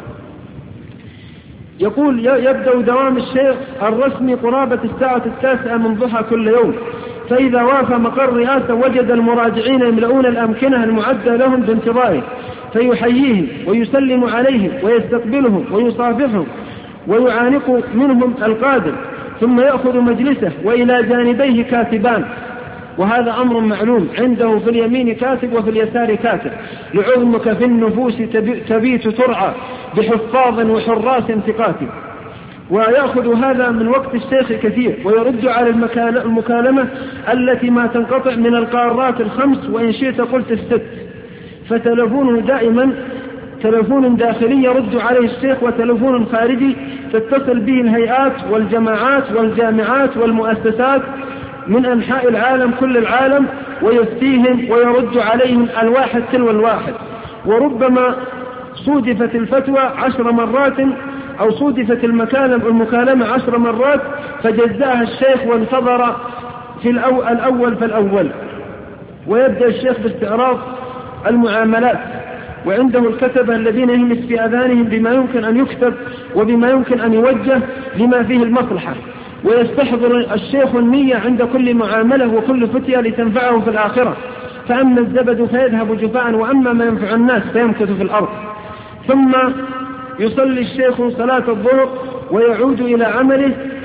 يقول يبدأ دوام الشيخ الرسمي قرابة الساعة 9 من ضحى كل يوم، فإذا وافى مقر رئاسة وجد المراجعين يملؤون الأمكنة المعدة لهم بانتظاره، فيحييهم ويسلم عليهم ويستقبلهم ويصافحهم ويعانق منهم القادم، ثم يأخذ مجلسه وإلى جانبيه كاتبان، وهذا أمر معلوم، عنده في اليمين كاتب وفي اليسار كاتب، لعظمك في النفوس تبيت ترعى بحفاظ وحراس ثقات. ويأخذ هذا من وقت الشيخ كثير، ويرد على المكالمة التي ما تنقطع من القارات الخمس وإن شئت قلت الست، فتلفونه دائما تلفون داخلي يرد عليه الشيخ، وتلفون خارجي تتصل به الهيئات والجماعات والجامعات والمؤسسات من أنحاء العالم كل العالم، ويفتيهم ويرد عليهم الواحد تلو الواحد. وربما صودفت الفتوى 10 مرات أو صودفت المكالمة 10 مرات فجزاها الشيخ وانتظر في الأول فالأول. ويبدأ الشيخ باستعراض المعاملات، وعنده الكتبة الذين يهمس في أذانهم بما يمكن أن يكتب وبما يمكن أن يوجه لما فيه المصلحة، ويستحضر الشيخ النية عند كل معاملة وكل فتية لتنفعه في الآخرة، فأما الزبد فيذهب جفاء وأما ما ينفع الناس فيمكث في الأرض. ثم يصلي الشيخ صلاة الظهر ويعود إلى عمله،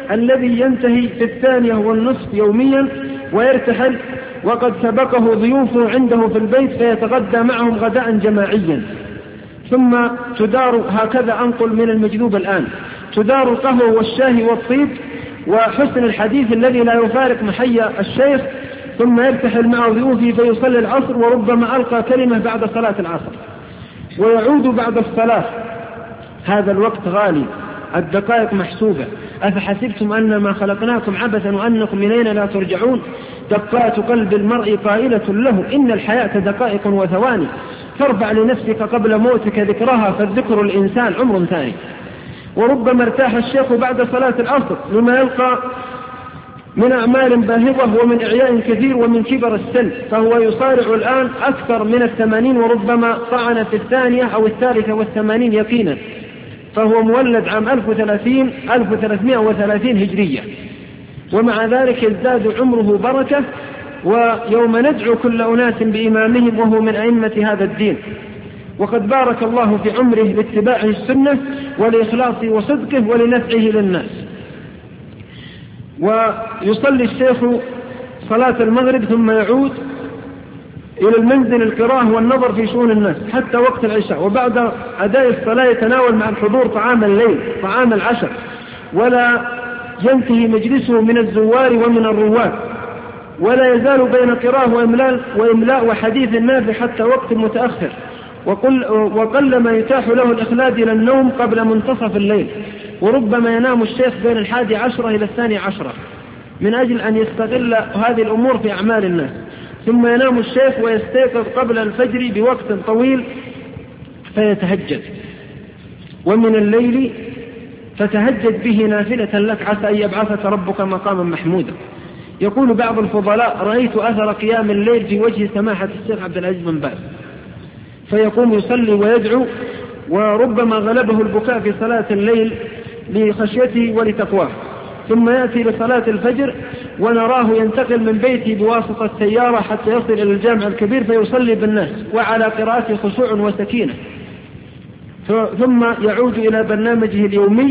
الذي ينتهي في 2:30 يوميا ويرتحل، وقد سبقه ضيوفه عنده في البيت فيتغدى معهم غداء جماعيا. ثم تدار، هكذا أنقل من المجذوب الآن، تدار القهوة والشاي والطيب وحسن الحديث الذي لا يفارق محيا الشيخ، ثم يرتحل مع ضيوفه فيصلي العصر، وربما ألقى كلمة بعد صلاة العصر ويعود بعد الصلاة. هذا الوقت غالي، الدقائق محسوبة. أفحسبتم أنما خلقناكم عبثا وأنكم إلينا لا ترجعون؟ دقات قلب المرء قائلة له إن الحياة دقائق وثواني، فارفع لنفسك قبل موتك ذكرها، فالذكر الإنسان عمر ثاني. وربما ارتاح الشيخ بعد صلاة العصر لما يلقى من أعمال باهظة ومن إعياء كثير ومن كبر السن، فهو يصارع الآن أكثر من 80 وربما طعن في 2 أو 83 يقينا، فهو مولد عام 1330 هجرية، ومع ذلك يزداد عمره بركة. ويوم ندعو كل أناس بإمامهم وهو من أئمة هذا الدين، وقد بارك الله في عمره لاتباعه السنة ولإخلاصه وصدقه ولنفعه للناس. ويصلي الشيخ صلاة المغرب ثم يعود إلى المنزل القراءة والنظر في شؤون الناس حتى وقت العشاء، وبعد أداء الصلاة يتناول مع الحضور طعام الليل، طعام العشاء، ولا ينتهي مجلسه من الزوار ومن الرواد، ولا يزال بين قراءة وإملاء وحديث نافع حتى وقت متأخر، وقل ما يتاح له الإخلاد إلى النوم قبل منتصف الليل. وربما ينام الشيخ بين 11 إلى 12 من أجل أن يستغل هذه الأمور في أعمال الناس. ثم ينام الشيخ ويستيقظ قبل الفجر بوقت طويل فيتهجد، ومن الليل فتهجد به نافلة لك عسى أن يبعثك ربك مقاما محمودا. يقول بعض الفضلاء: رأيت أثر قيام الليل في وجه سماحة الشيخ عبد العزيز بن باز، فيقوم يصلي ويدعو، وربما غلبه البكاء في صلاة الليل لخشيته ولتقواه، ثم يأتي لصلاة الفجر ونراه ينتقل من بيته بواسطة سيارة حتى يصل إلى الجامع الكبير فيصلي بالناس وعلى قراءته خشوع وسكينة، ثم يعود إلى برنامجه اليومي.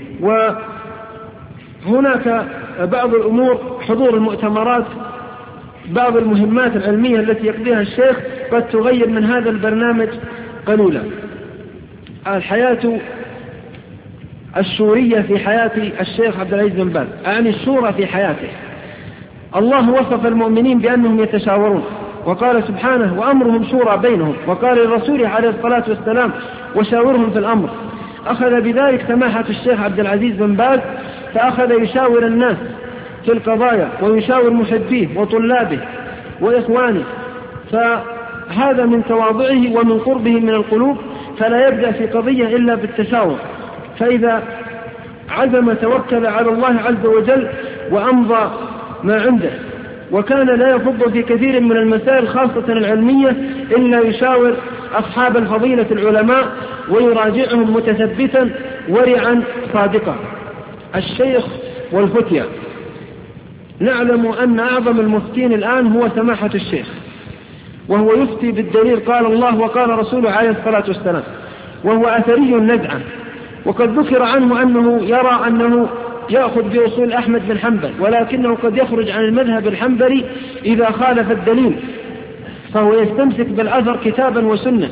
وهناك بعض الأمور، حضور المؤتمرات، بعض المهمات العلمية التي يقضيها الشيخ قد تغير من هذا البرنامج قليلا. الحياة الشورية في حياة الشيخ عبد العزيز بن باز، يعني الشورى في حياته. الله وصف المؤمنين بأنهم يتشاورون، وقال سبحانه: وأمرهم شورى بينهم، وقال للرسول عليه الصلاة والسلام: وشاورهم في الأمر. أخذ بذلك سماحة الشيخ عبد العزيز بن باز، فأخذ يشاور الناس في القضايا ويشاور محبيه وطلابه وإخوانه، فهذا من تواضعه ومن قربه من القلوب، فلا يبدأ في قضية إلا بالتشاور، فإذا عزم توكل على الله عز وجل وأمضى ما عنده. وكان لا يفض في كثير من المسائل خاصة العلمية إلا يشاور أصحاب الفضيلة العلماء ويراجعهم متثبتا ورعا صادقا. الشيخ والفتية، نعلم أن أعظم المفتين الآن هو سماحة الشيخ، وهو يفتي بالدليل قال الله وقال رسوله عليه الصلاة والسلام، وهو أثري النزعة. وقد ذكر عنه أنه يرى أنه يأخذ بأصول أحمد بن حنبل، ولكنه قد يخرج عن المذهب الحنبلي إذا خالف الدليل، فهو يستمسك بالأثر كتابا وسنة،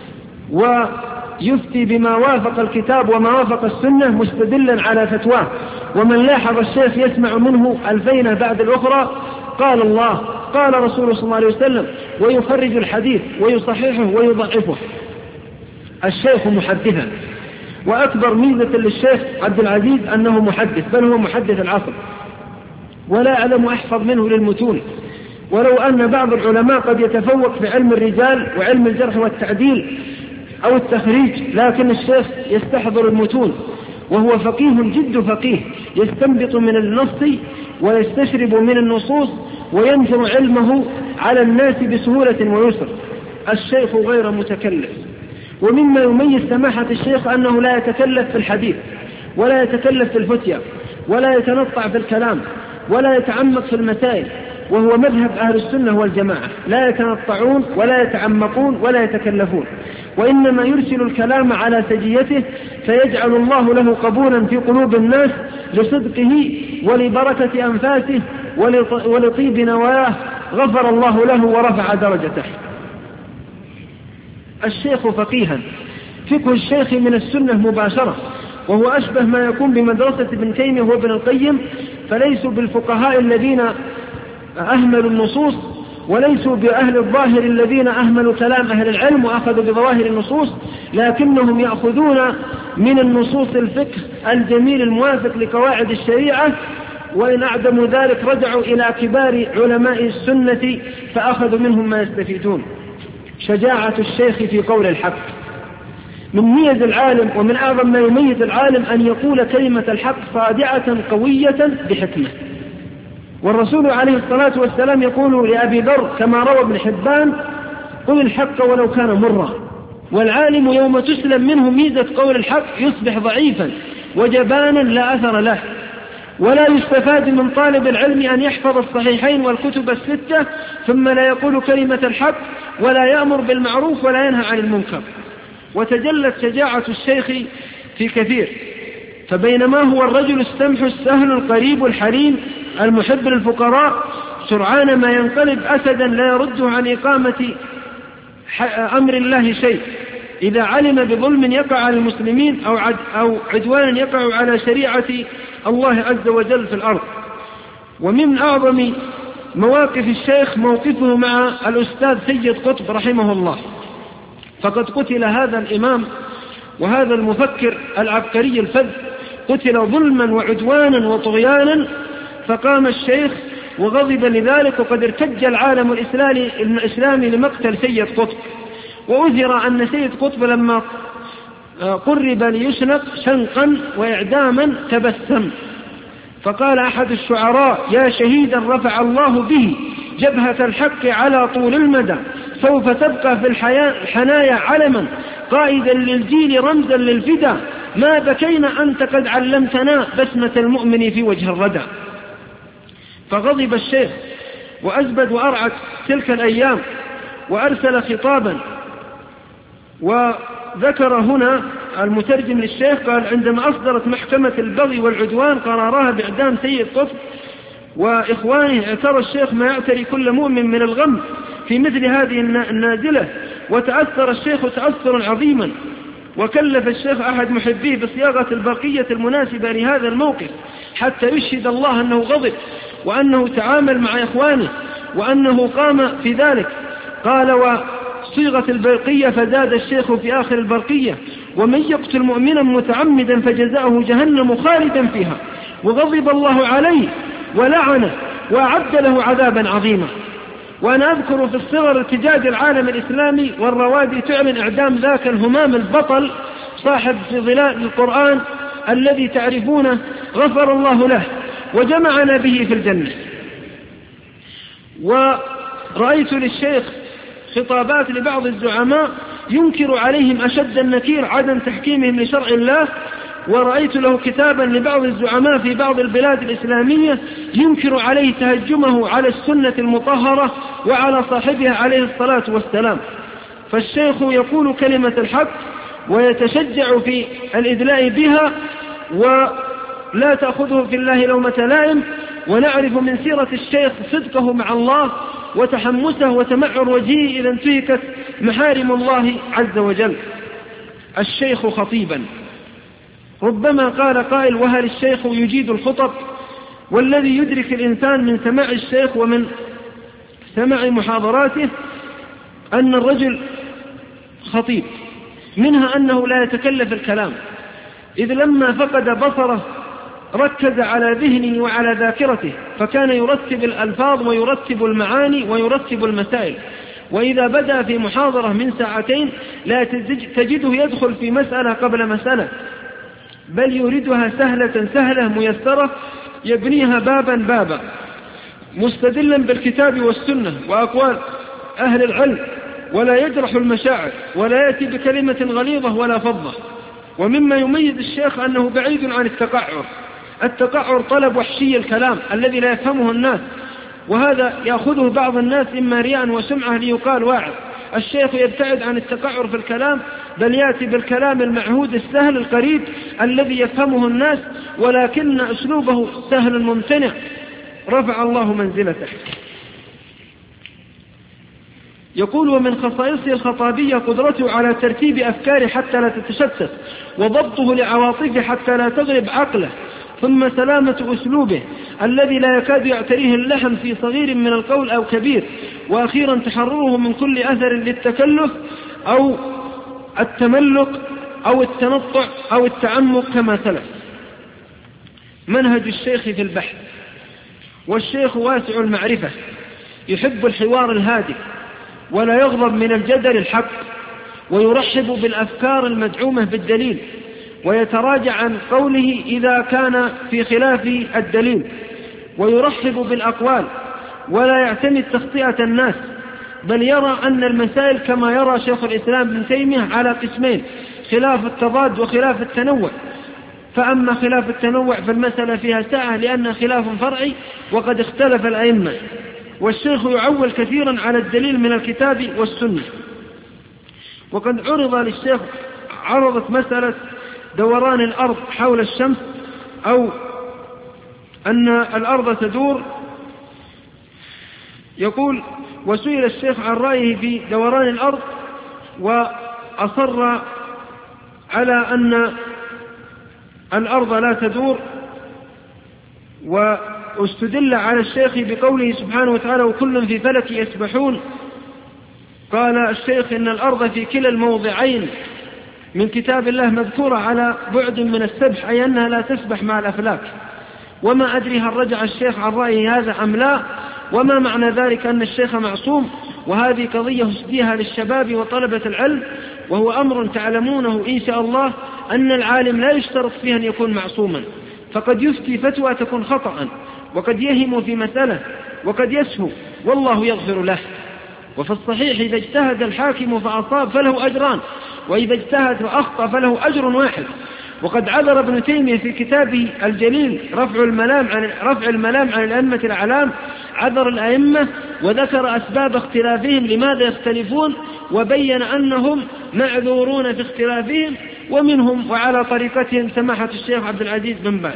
ويفتي بما وافق الكتاب وما وافق السنة مستدلا على فتواه. ومن لاحظ الشيخ يسمع منه الفينة بعد الأخرى قال الله قال رسول صلى الله عليه وسلم، ويخرج الحديث ويصححه ويضعفه. الشيخ محدثا، وأكبر ميزة للشيخ عبد العزيز أنه محدث، بل هو محدث العصر، ولا أعلم أحفظ منه للمتون. ولو أن بعض العلماء قد يتفوق في علم الرجال وعلم الجرح والتعديل أو التخريج، لكن الشيخ يستحضر المتون، وهو فقيه جد فقيه، يستنبط من النص ويستشرب من النصوص وينشر علمه على الناس بسهولة ويسر. الشيخ غير متكلف. ومما يميز سماحة الشيخ أنه لا يتكلف في الحديث، ولا يتكلف في الفتية، ولا يتنطع في الكلام، ولا يتعمق في المسائل، وهو مذهب أهل السنة والجماعة، لا يتنطعون ولا يتعمقون ولا يتكلفون، وإنما يرسل الكلام على سجيته فيجعل الله له قبولا في قلوب الناس لصدقه ولبركة أنفاسه ولطيب نواياه، غفر الله له ورفع درجته. الشيخ فقيها، فقه الشيخ من السنة مباشرة، وهو أشبه ما يكون بمدرسة ابن تيمية وابن القيم، فليسوا بالفقهاء الذين أهملوا النصوص، وليسوا بأهل الظاهر الذين أهملوا كلام أهل العلم وأخذوا بظواهر النصوص، لكنهم يأخذون من النصوص الفقه الجميل الموافق لقواعد الشريعة، وإن أعدموا ذلك رجعوا إلى كبار علماء السنة فأخذوا منهم ما يستفيدون. شجاعة الشيخ في قول الحق. من ميز العالم ومن أعظم ما يميز العالم أن يقول كلمة الحق صادعة قوية بحكمة. والرسول عليه الصلاة والسلام يقول لأبي ذر كما روى ابن حبان: قل الحق ولو كان مرا. والعالم يوم تسلم منه ميزة قول الحق يصبح ضعيفا وجبانا لا أثر له. ولا يستفاد من طالب العلم أن يحفظ الصحيحين والكتب الستة ثم لا يقول كلمة الحق ولا يأمر بالمعروف ولا ينهى عن المنكر. وتجلت شجاعة الشيخ في كثير، فبينما هو الرجل السمح السهل القريب الحليم المحب للفقراء، سرعان ما ينقلب أسدا لا يرده عن إقامة أمر الله شيء، إذا علم بظلم يقع على المسلمين أو عدوان يقع على شريعة الله عز وجل في الأرض. ومن أعظم مواقف الشيخ موقفه مع الأستاذ سيد قطب رحمه الله، فقد قتل هذا الإمام وهذا المفكر العبقري الفذ، قتل ظلما وعدوانا وطغيانا، فقام الشيخ وغضب لذلك، وقد ارتج العالم الإسلامي لمقتل سيد قطب. وأذر أن سيد قطب لما قرب ليشنق شنقا وإعداما تبسم، فقال أحد الشعراء: يا شهيدا رفع الله به جبهة الحق على طول المدى، سوف تبقى في الحنايا علما قائدا للجيل رمزا للفدا، ما بكينا أنت قد علمتنا بسمة المؤمن في وجه الردى. فغضب الشيخ وأزبد وأرعت تلك الأيام، وأرسل خطابا. وذكر هنا المترجم للشيخ قال: عندما أصدرت محكمة البغي والعدوان قرارها بإعدام سيد قطب وإخوانه، اعترى الشيخ ما يعتري كل مؤمن من الغم في مثل هذه النازلة، وتأثر الشيخ تأثرا عظيما، وكلف الشيخ أحد محبيه بصياغة البرقية المناسبة لهذا الموقف حتى يشهد الله أنه غضب وأنه تعامل مع إخوانه وأنه قام في ذلك. قال: وصيغة البرقية، فزاد الشيخ في آخر البرقية: ومن يقتل مؤمنا متعمدا فجزاؤه جهنم خالدا فيها، وغضب الله عليه ولعنه وأعد له عذابا عظيما. وأنا أذكر في الصغر ارتجاج العالم الإسلامي والروادي تعلن إعدام ذاك الهمام البطل صاحب في ظلال القرآن الذي تعرفونه، غفر الله له وجمعنا به في الجنة. ورأيت للشيخ خطابات لبعض الزعماء ينكر عليهم أشد النكير عدم تحكيمهم لشرع الله، ورأيت له كتابا لبعض الزعماء في بعض البلاد الإسلامية ينكر عليه تهجمه على السنة المطهرة وعلى صاحبها عليه الصلاة والسلام. فالشيخ يقول كلمة الحق ويتشجع في الإدلاء بها، ولا تأخذه في الله لومة لائم. ونعرف من سيرة الشيخ صدقه مع الله وتحمسه وتمعر وجهه إذا انتهكت محارم الله عز وجل. الشيخ خطيبا، ربما قال قائل: وهل الشيخ يجيد الخطب؟ والذي يدرك الإنسان من سماع الشيخ ومن سماع محاضراته أن الرجل خطيب، منها أنه لا يتكلف الكلام، إذ لما فقد بصره ركز على ذهنه وعلى ذاكرته، فكان يرتب الألفاظ ويرتب المعاني ويرتب المسائل. وإذا بدأ في محاضرة من ساعتين لا تجده يدخل في مسألة قبل مسألة، بل يريدها سهلة سهلة ميسرة، يبنيها بابا بابا، مستدلا بالكتاب والسنة وأقوال أهل العلم، ولا يجرح المشاعر ولا يأتي بكلمة غليظة ولا فظة. ومما يميز الشيخ أنه بعيد عن التقعر. التقعر طلب وحشي الكلام الذي لا يفهمه الناس، وهذا يأخذه بعض الناس إما رياء وسمعة ليقال واعظ. الشيخ يبتعد عن التقعر في الكلام، بل يأتي بالكلام المعهود السهل القريب الذي يفهمه الناس، ولكن أسلوبه سهل ممتنع، رفع الله منزلته. يقول: ومن خصائصه الخطابية قدرته على ترتيب أفكاره حتى لا تتشتت، وضبطه لعواطفه حتى لا تغلب عقله، ثم سلامة أسلوبه الذي لا يكاد يعتريه اللحن في صغير من القول أو كبير، وأخيرا تحرره من كل أثر للتكلف أو التملق أو التنطع أو التعمق كما سلف. منهج الشيخ في البحث: والشيخ واسع المعرفة، يحب الحوار الهادئ، ولا يغضب من الجدل الحق، ويرحب بالأفكار المدعومة بالدليل، ويتراجع عن قوله إذا كان في خلاف الدليل، ويرحب بالأقوال، ولا يعتمد تخطئة الناس، بل يرى أن المسائل كما يرى شيخ الإسلام ابن تيمية على قسمين: خلاف التضاد وخلاف التنوع. فأما خلاف التنوع فالمسألة فيها سعة لأنها خلاف فرعي وقد اختلف الأئمة، والشيخ يعول كثيرا على الدليل من الكتاب والسنة. وقد عرضت مسألة دوران الأرض حول الشمس، أو أن الأرض تدور. يقول: وسئل الشيخ عن رأيه في دوران الأرض، وأصر على أن الأرض لا تدور، واستدل على الشيخ بقوله سبحانه وتعالى: وكل في فلك يسبحون. قال الشيخ: إن الأرض في كلا الموضعين من كتاب الله مذكورة على بعد من السبح، أي أنها لا تسبح مع الأفلاك. وما أدري هل رجع الشيخ عن رأيه هذا أم لا، وما معنى ذلك أن الشيخ معصوم. وهذه قضية أسديها للشباب وطلبة العلم، وهو أمر تعلمونه إن شاء الله، أن العالم لا يشترط فيه أن يكون معصوما، فقد يفتي فتوى تكون خطأ، وقد يهم في مسألة، وقد يسهو، والله يغفر له. وفي الصحيح: إذا اجتهد الحاكم فأصاب فله أجران، وإذا اجتهد فأخطأ فله أجر واحد. وقد عذر ابن تيمية في كتابه الجليل رفع الملام عن الأئمة الأعلام، عذر الأئمة وذكر أسباب اختلافهم لماذا يختلفون، وبين أنهم معذورون في اختلافهم، ومنهم وعلى طريقتهم سماحة الشيخ عبد العزيز بن باز.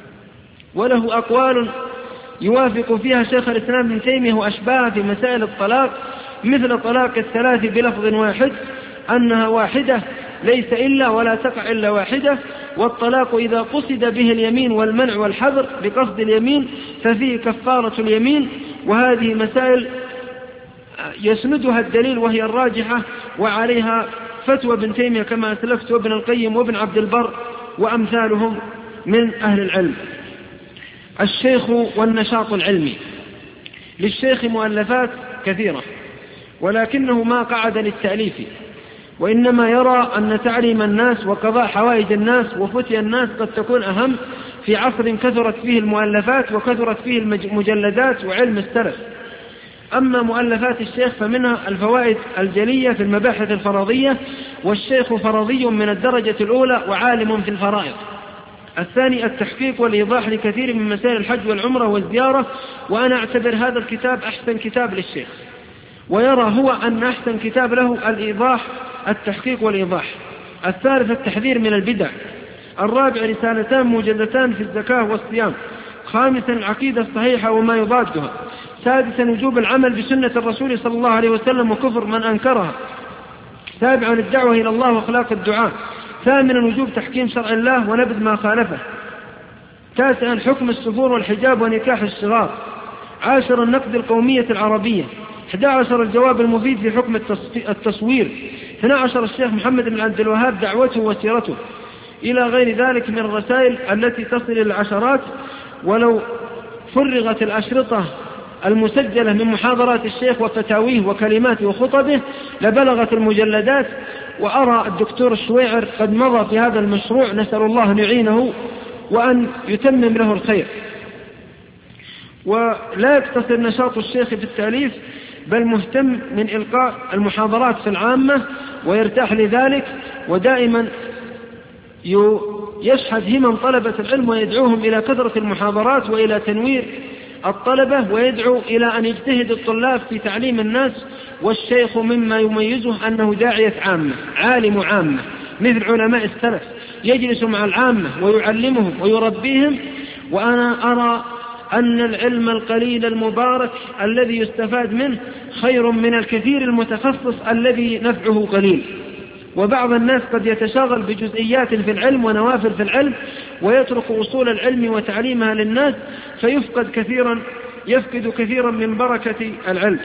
وله أقوال يوافق فيها شيخ الإسلام ابن تيمية وأشباهه في مسائل الطلاق، مثل طلاق الثلاث بلفظ واحد، أنها واحدة ليس إلا ولا تقع إلا واحدة، والطلاق إذا قصد به اليمين والمنع والحظر بقصد اليمين ففيه كفارة اليمين. وهذه مسائل يسندها الدليل وهي الراجحة، وعليها فتوى ابن تيمية كما أسلفت، وابن القيم وابن عبد البر وأمثالهم من أهل العلم. الشيخ والنشاط العلمي: للشيخ مؤلفات كثيرة، ولكنه ما قعد للتأليف، وإنما يرى أن تعليم الناس وقضاء حوائج الناس وفتي الناس قد تكون أهم في عصر كثرت فيه المؤلفات وكثرت فيه المجلدات وعلم السلف. أما مؤلفات الشيخ فمنها الفوائد الجلية في المباحث الفرضية، والشيخ فرضي من الدرجة الأولى وعالم في الفرائض. الثاني التحقيق والإيضاح لكثير من مسائل الحج والعمرة والزيارة، وأنا أعتبر هذا الكتاب أحسن كتاب للشيخ، ويرى هو أن أحسن كتاب له الإيضاح، التحقيق والإيضاح. الثالث التحذير من البدع. الرابع رسالتان موجزتان في الزكاة والصيام. خامسا العقيدة الصحيحة وما يضادها. سادسا وجوب العمل بسنة الرسول صلى الله عليه وسلم وكفر من أنكرها. سابعا الدعوة إلى الله وأخلاق الدعاء. ثامنا وجوب تحكيم شرع الله ونبذ ما خالفه. تاسعا حكم السفور والحجاب ونكاح الصغار. عاشرا نقد القومية العربية. 11 الجواب المفيد في حكم التصوير. 12 الشيخ محمد بن عبد الوهاب دعوته وسيرته، إلى غير ذلك من الرسائل التي تصل إلى العشرات، ولو فرغت الأشرطة المسجلة من محاضرات الشيخ وفتاويه وكلماته وخطبه لبلغت المجلدات. وأرى الدكتور الشويعر قد مضى في هذا المشروع، نسأل الله أن يعينه وأن يتمم له الخير. ولا يقتصر نشاط الشيخ في التأليف، بل مهتم من إلقاء المحاضرات في العامة ويرتاح لذلك، ودائما يشحذ همم طلبة العلم ويدعوهم إلى كثرة المحاضرات وإلى تنوير الطلبة ويدعو إلى أن يجتهد الطلاب في تعليم الناس. والشيخ مما يميزه أنه داعية عامة، عالم عامة مثل علماء السلف، يجلس مع العامة ويعلمهم ويربيهم. وأنا أرى أن العلم القليل المبارك الذي يستفاد منه خير من الكثير المتخصص الذي نفعه قليل. وبعض الناس قد يتشاغل بجزئيات في العلم ونوافل في العلم ويترك أصول العلم وتعليمها للناس، فيفقد كثيرا من بركة العلم.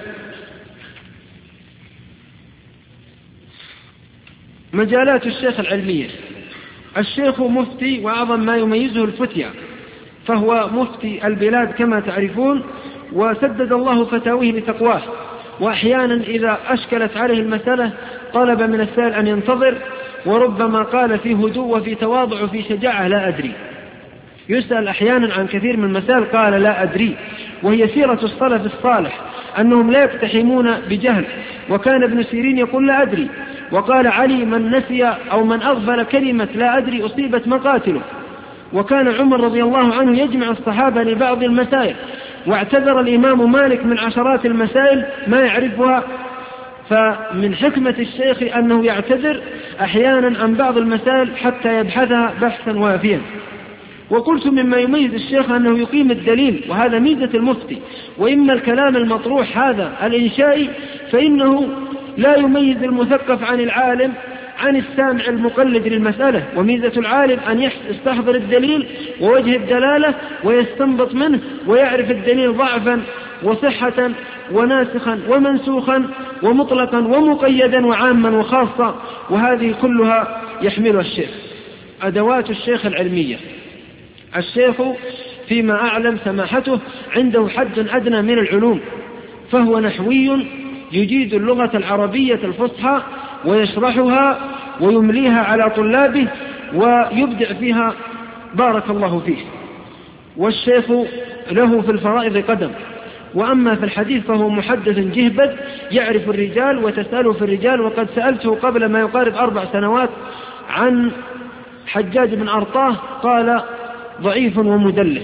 مجالات الشيخ العلمية: الشيخ مفتي، وأعظم ما يميزه الفتية، فهو مفتي البلاد كما تعرفون، وسدد الله فتاويه لتقواه. وأحيانا إذا أشكلت عليه المسألة طلب من السائل أن ينتظر، وربما قال في هدوء وفي تواضع وفي شجاعة: لا أدري. يسأل أحيانا عن كثير من المسائل قال: لا أدري. وهي سيرة السلف الصالح أنهم لا يقتحمون بجهل. وكان ابن سيرين يقول: لا أدري. وقال علي: من نسي أو من أغفل كلمة لا أدري أصيبت مقاتله. وكان عمر رضي الله عنه يجمع الصحابة لبعض المسائل، واعتذر الإمام مالك من عشرات المسائل ما يعرفها. فمن حكمة الشيخ أنه يعتذر أحيانا عن بعض المسائل حتى يبحثها بحثا وافيا. وقلت مما يميز الشيخ أنه يقيم الدليل، وهذا ميزة المفتي. وإما الكلام المطروح هذا الإنشائي فإنه لا يميز المثقف عن العالم عن السامع المقلد للمسألة. وميزة العالم أن يستحضر الدليل ووجه الدلالة ويستنبط منه ويعرف الدليل ضعفا وصحة وناسخا ومنسوخا ومطلقا ومقيدا وعاما وخاصة، وهذه كلها يحملها الشيخ. أدوات الشيخ العلمية: الشيخ فيما أعلم سماحته عنده حد أدنى من العلوم، فهو نحوي يجيد اللغة العربية الفصحى ويشرحها ويمليها على طلابه ويبدع فيها بارك الله فيه. والشيخ له في الفرائض قدم، وأما في الحديث فهو محدث جهبذ يعرف الرجال وتسأله في الرجال. وقد سألته قبل ما يقارب 4 سنوات عن حجاج بن أرطاه قال: ضعيف ومدلس،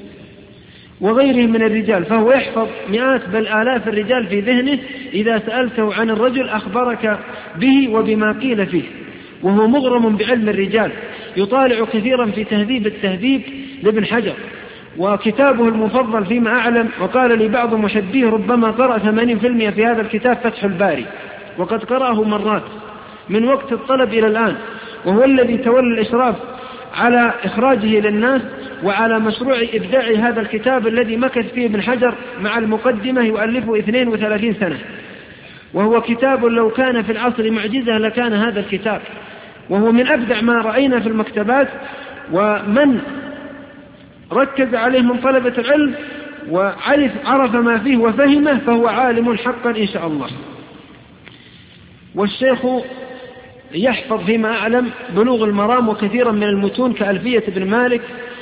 وغيره من الرجال. فهو يحفظ مئات بل آلاف الرجال في ذهنه، إذا سألته عن الرجل أخبرك به وبما قيل فيه. وهو مغرم بعلم الرجال، يطالع كثيرا في تهذيب التهذيب لابن حجر، وكتابه المفضل فيما أعلم، وقال لي بعض محبيه ربما قرأ 80% في هذا الكتاب فتح الباري، وقد قرأه مرات من وقت الطلب إلى الآن. وهو الذي تولى الإشراف على إخراجه للناس وعلى مشروع إبداع هذا الكتاب الذي مكث فيه ابن حجر مع المقدمة يؤلفه 32 سنة. وهو كتاب لو كان في العصر معجزة لكان هذا الكتاب، وهو من أبدع ما رأينا في المكتبات. ومن ركز عليه من طلبة العلم وعرف ما فيه وفهمه فهو عالم حقا إن شاء الله. والشيخ يحفظ فيما أعلم بلوغ المرام وكثيرا من المتون كألفية ابن مالك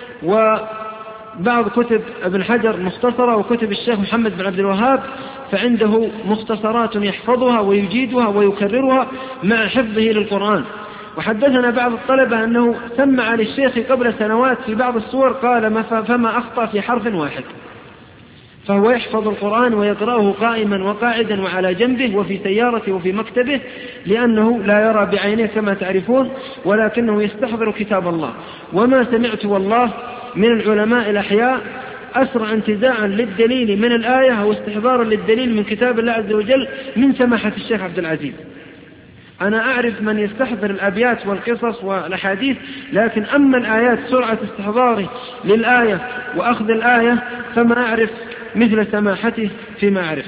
وبعض كتب ابن حجر مختصرة وكتب الشيخ محمد بن عبد الوهاب، فعنده مختصرات يحفظها ويجيدها ويكررها مع حفظه للقرآن. وحدثنا بعض الطلبة أنه سمع للشيخ قبل سنوات في بعض السور قال فما أخطأ في حرف واحد. فهو يحفظ القرآن ويقرأه قائما وقاعدا وعلى جنبه وفي سيارته وفي مكتبه، لأنه لا يرى بعينيه كما تعرفون، ولكنه يستحضر كتاب الله. وما سمعت والله من العلماء الأحياء أسرع انتزاعا للدليل من الآية أو استحضارا للدليل من كتاب الله عز وجل من سماحة الشيخ عبد العزيز. أنا أعرف من يستحضر الأبيات والقصص والأحاديث، لكن أما الآيات سرعة استحضاره للآية وأخذ الآية فما أعرف مثل سماحته فيما أعرف.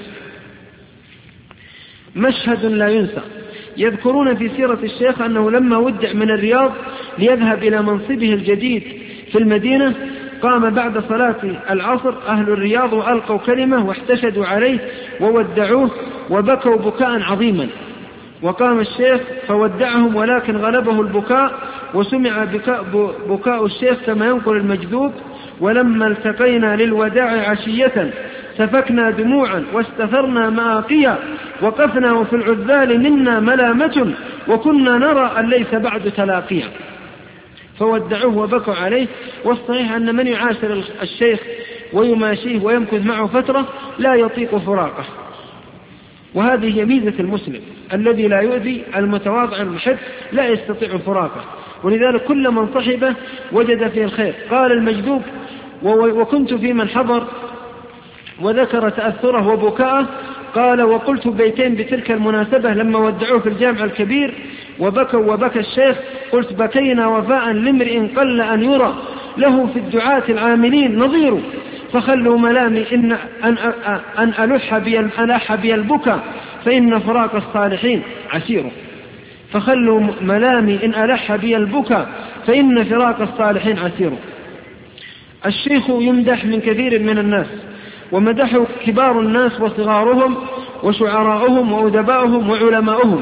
مشهد لا ينسى: يذكرون في سيرة الشيخ أنه لما ودع من الرياض ليذهب إلى منصبه الجديد في المدينة قام بعد صلاة العصر أهل الرياض وألقوا كلمة واحتشدوا عليه وودعوه وبكوا بكاء عظيما. وقام الشيخ فودعهم، ولكن غلبه البكاء وسمع بكاء الشيخ كما ينقل المجذوب: ولما التقينا للوداع عشية سفكنا دموعا واستثرنا مآقيا وقفنا وفي العذال منا ملامة وكنا نرى أن ليس بعد تلاقيا. فودعوه وبكوا عليه. والصحيح أن من يعاشر الشيخ ويماشيه ويمكث معه فترة لا يطيق فراقه. وهذه هي ميزة المسلم الذي لا يؤذي، المتواضع المحب لا يستطيع فراقه، ولذلك كل من صحبه وجد فيه الخير. قال المجذوب: وكنت في من حضر، وذكر تأثره وبكاءه. قال: وقلت بيتين بتلك المناسبة لما ودعوه في الجامع الكبير وبكوا وبكى الشيخ، قلت: بكينا وفاء لامرئ قل أن يرى له في الدعاة العاملين نظير، فخلوا ملامي أن ألح بي البكى فإن فراق الصالحين عسير. فخلوا ملامي إن ألح بي البكى فإن فراق الصالحين عسير. الشيخ يمدح من كثير من الناس، ومدحوا كبار الناس وصغارهم وشعراؤهم وأدباؤهم وعلماؤهم.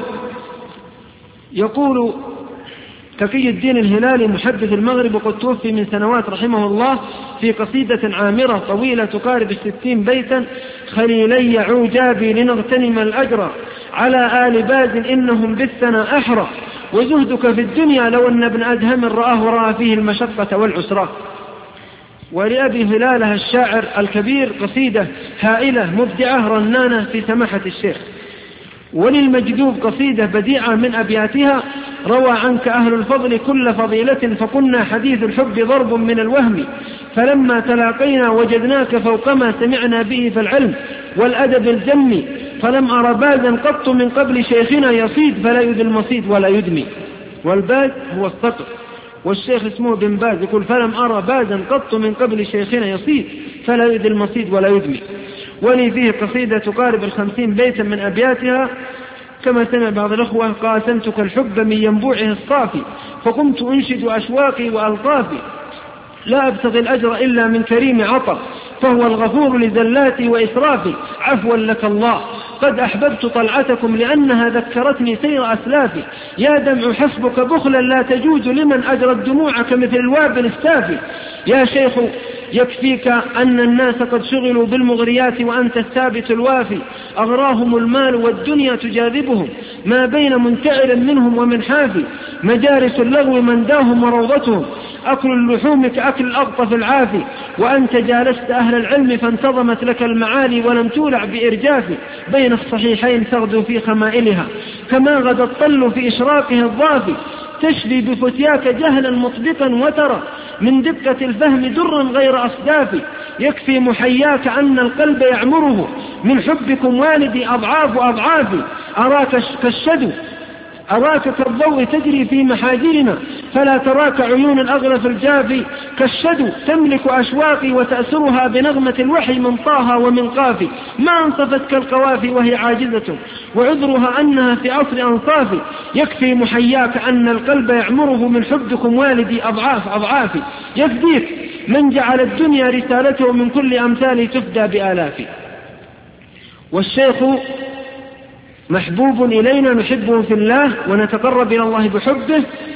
يقول تقي الدين الهلالي محدث المغرب وقد توفي من سنوات رحمه الله في قصيدة عامرة طويلة تقارب 60 بيتا: خليلي عوجابي لنغتنم الأجر على آل باز إنهم بالثنى أحرى، وزهدك في الدنيا لو أن ابن أدهم رآه رأى فيه المشقة والعسرة. ولأبي هلالة الشاعر الكبير قصيدة هائلة مبدعة رنانة في سماحة الشيخ. وللمجذوب قصيدة بديعة من أبياتها: روى عنك أهل الفضل كل فضيلة فكنا حديث الحب ضرب من الوهم، فلما تلاقينا وجدناك فوقما سمعنا به فالعلم والأدب الجم، فلم أرى بازا قط من قبل شيخنا يصيد فلا يذي المصيد ولا يدمي. والباز هو السقط، والشيخ اسمه بن باز يقول: فلم أرى بازا قط من قبل شيخنا يصيد فلا يذي المصيد ولا يدمي. ولي فيه قصيدة تقارب 50 بيتا من أبياتها كما سمع بعض الأخوة: قاسمتك الحب من ينبوعه الصافي فقمت أنشد أشواقي وألطافي، لا أبتغي الأجر إلا من كريم عطا فهو الغفور لزلاتي وإسرافي، عفوا لك الله قد أحببت طلعتكم لأنها ذكرتني سير أسلافي، يا دمع حسبك بخلا لا تجوز لمن أجرت دموعك مثل الوابل السافي، يا شيخ يكفيك أن الناس قد شغلوا بالمغريات وأنت الثابت الوافي، أغراهم المال والدنيا تجاذبهم ما بين منتعر منهم ومن حافي، مجالس اللغو منداهم وروضتهم أكل اللحوم كأكل الأغطف العافي، وأنت جالست أهل العلم فانتظمت لك المعالي ولم تولع بإرجاف، بين الصحيحين تغدو في خمائلها كما غدا الطل في إشراقه الضافي، تشفي بفتياك جهلا مطبقا وترى من دقة الفهم درا غير أصداف، يكفي محياك أن القلب يعمره من حبكم والدي أضعاف أضعاف، أراك كالشدو أراك كالضوء تجري في محاجرنا فلا تراك عيون الأغلف الجافي، كالشدو تملك أشواقي وتأسرها بنغمة الوحي من طه ومن قافي، ما أنصفت كالقوافي وهي عاجزة وعذرها أنها في عصر أنصافي، يكفي محياك أن القلب يعمره من حبكم والدي أضعاف أضعاف، يفديك من جعل الدنيا رسالته من كل أمثال تفدى بآلاف. والشيخ محبوب إلينا نحبه في الله ونتقرب إلى الله بحبه،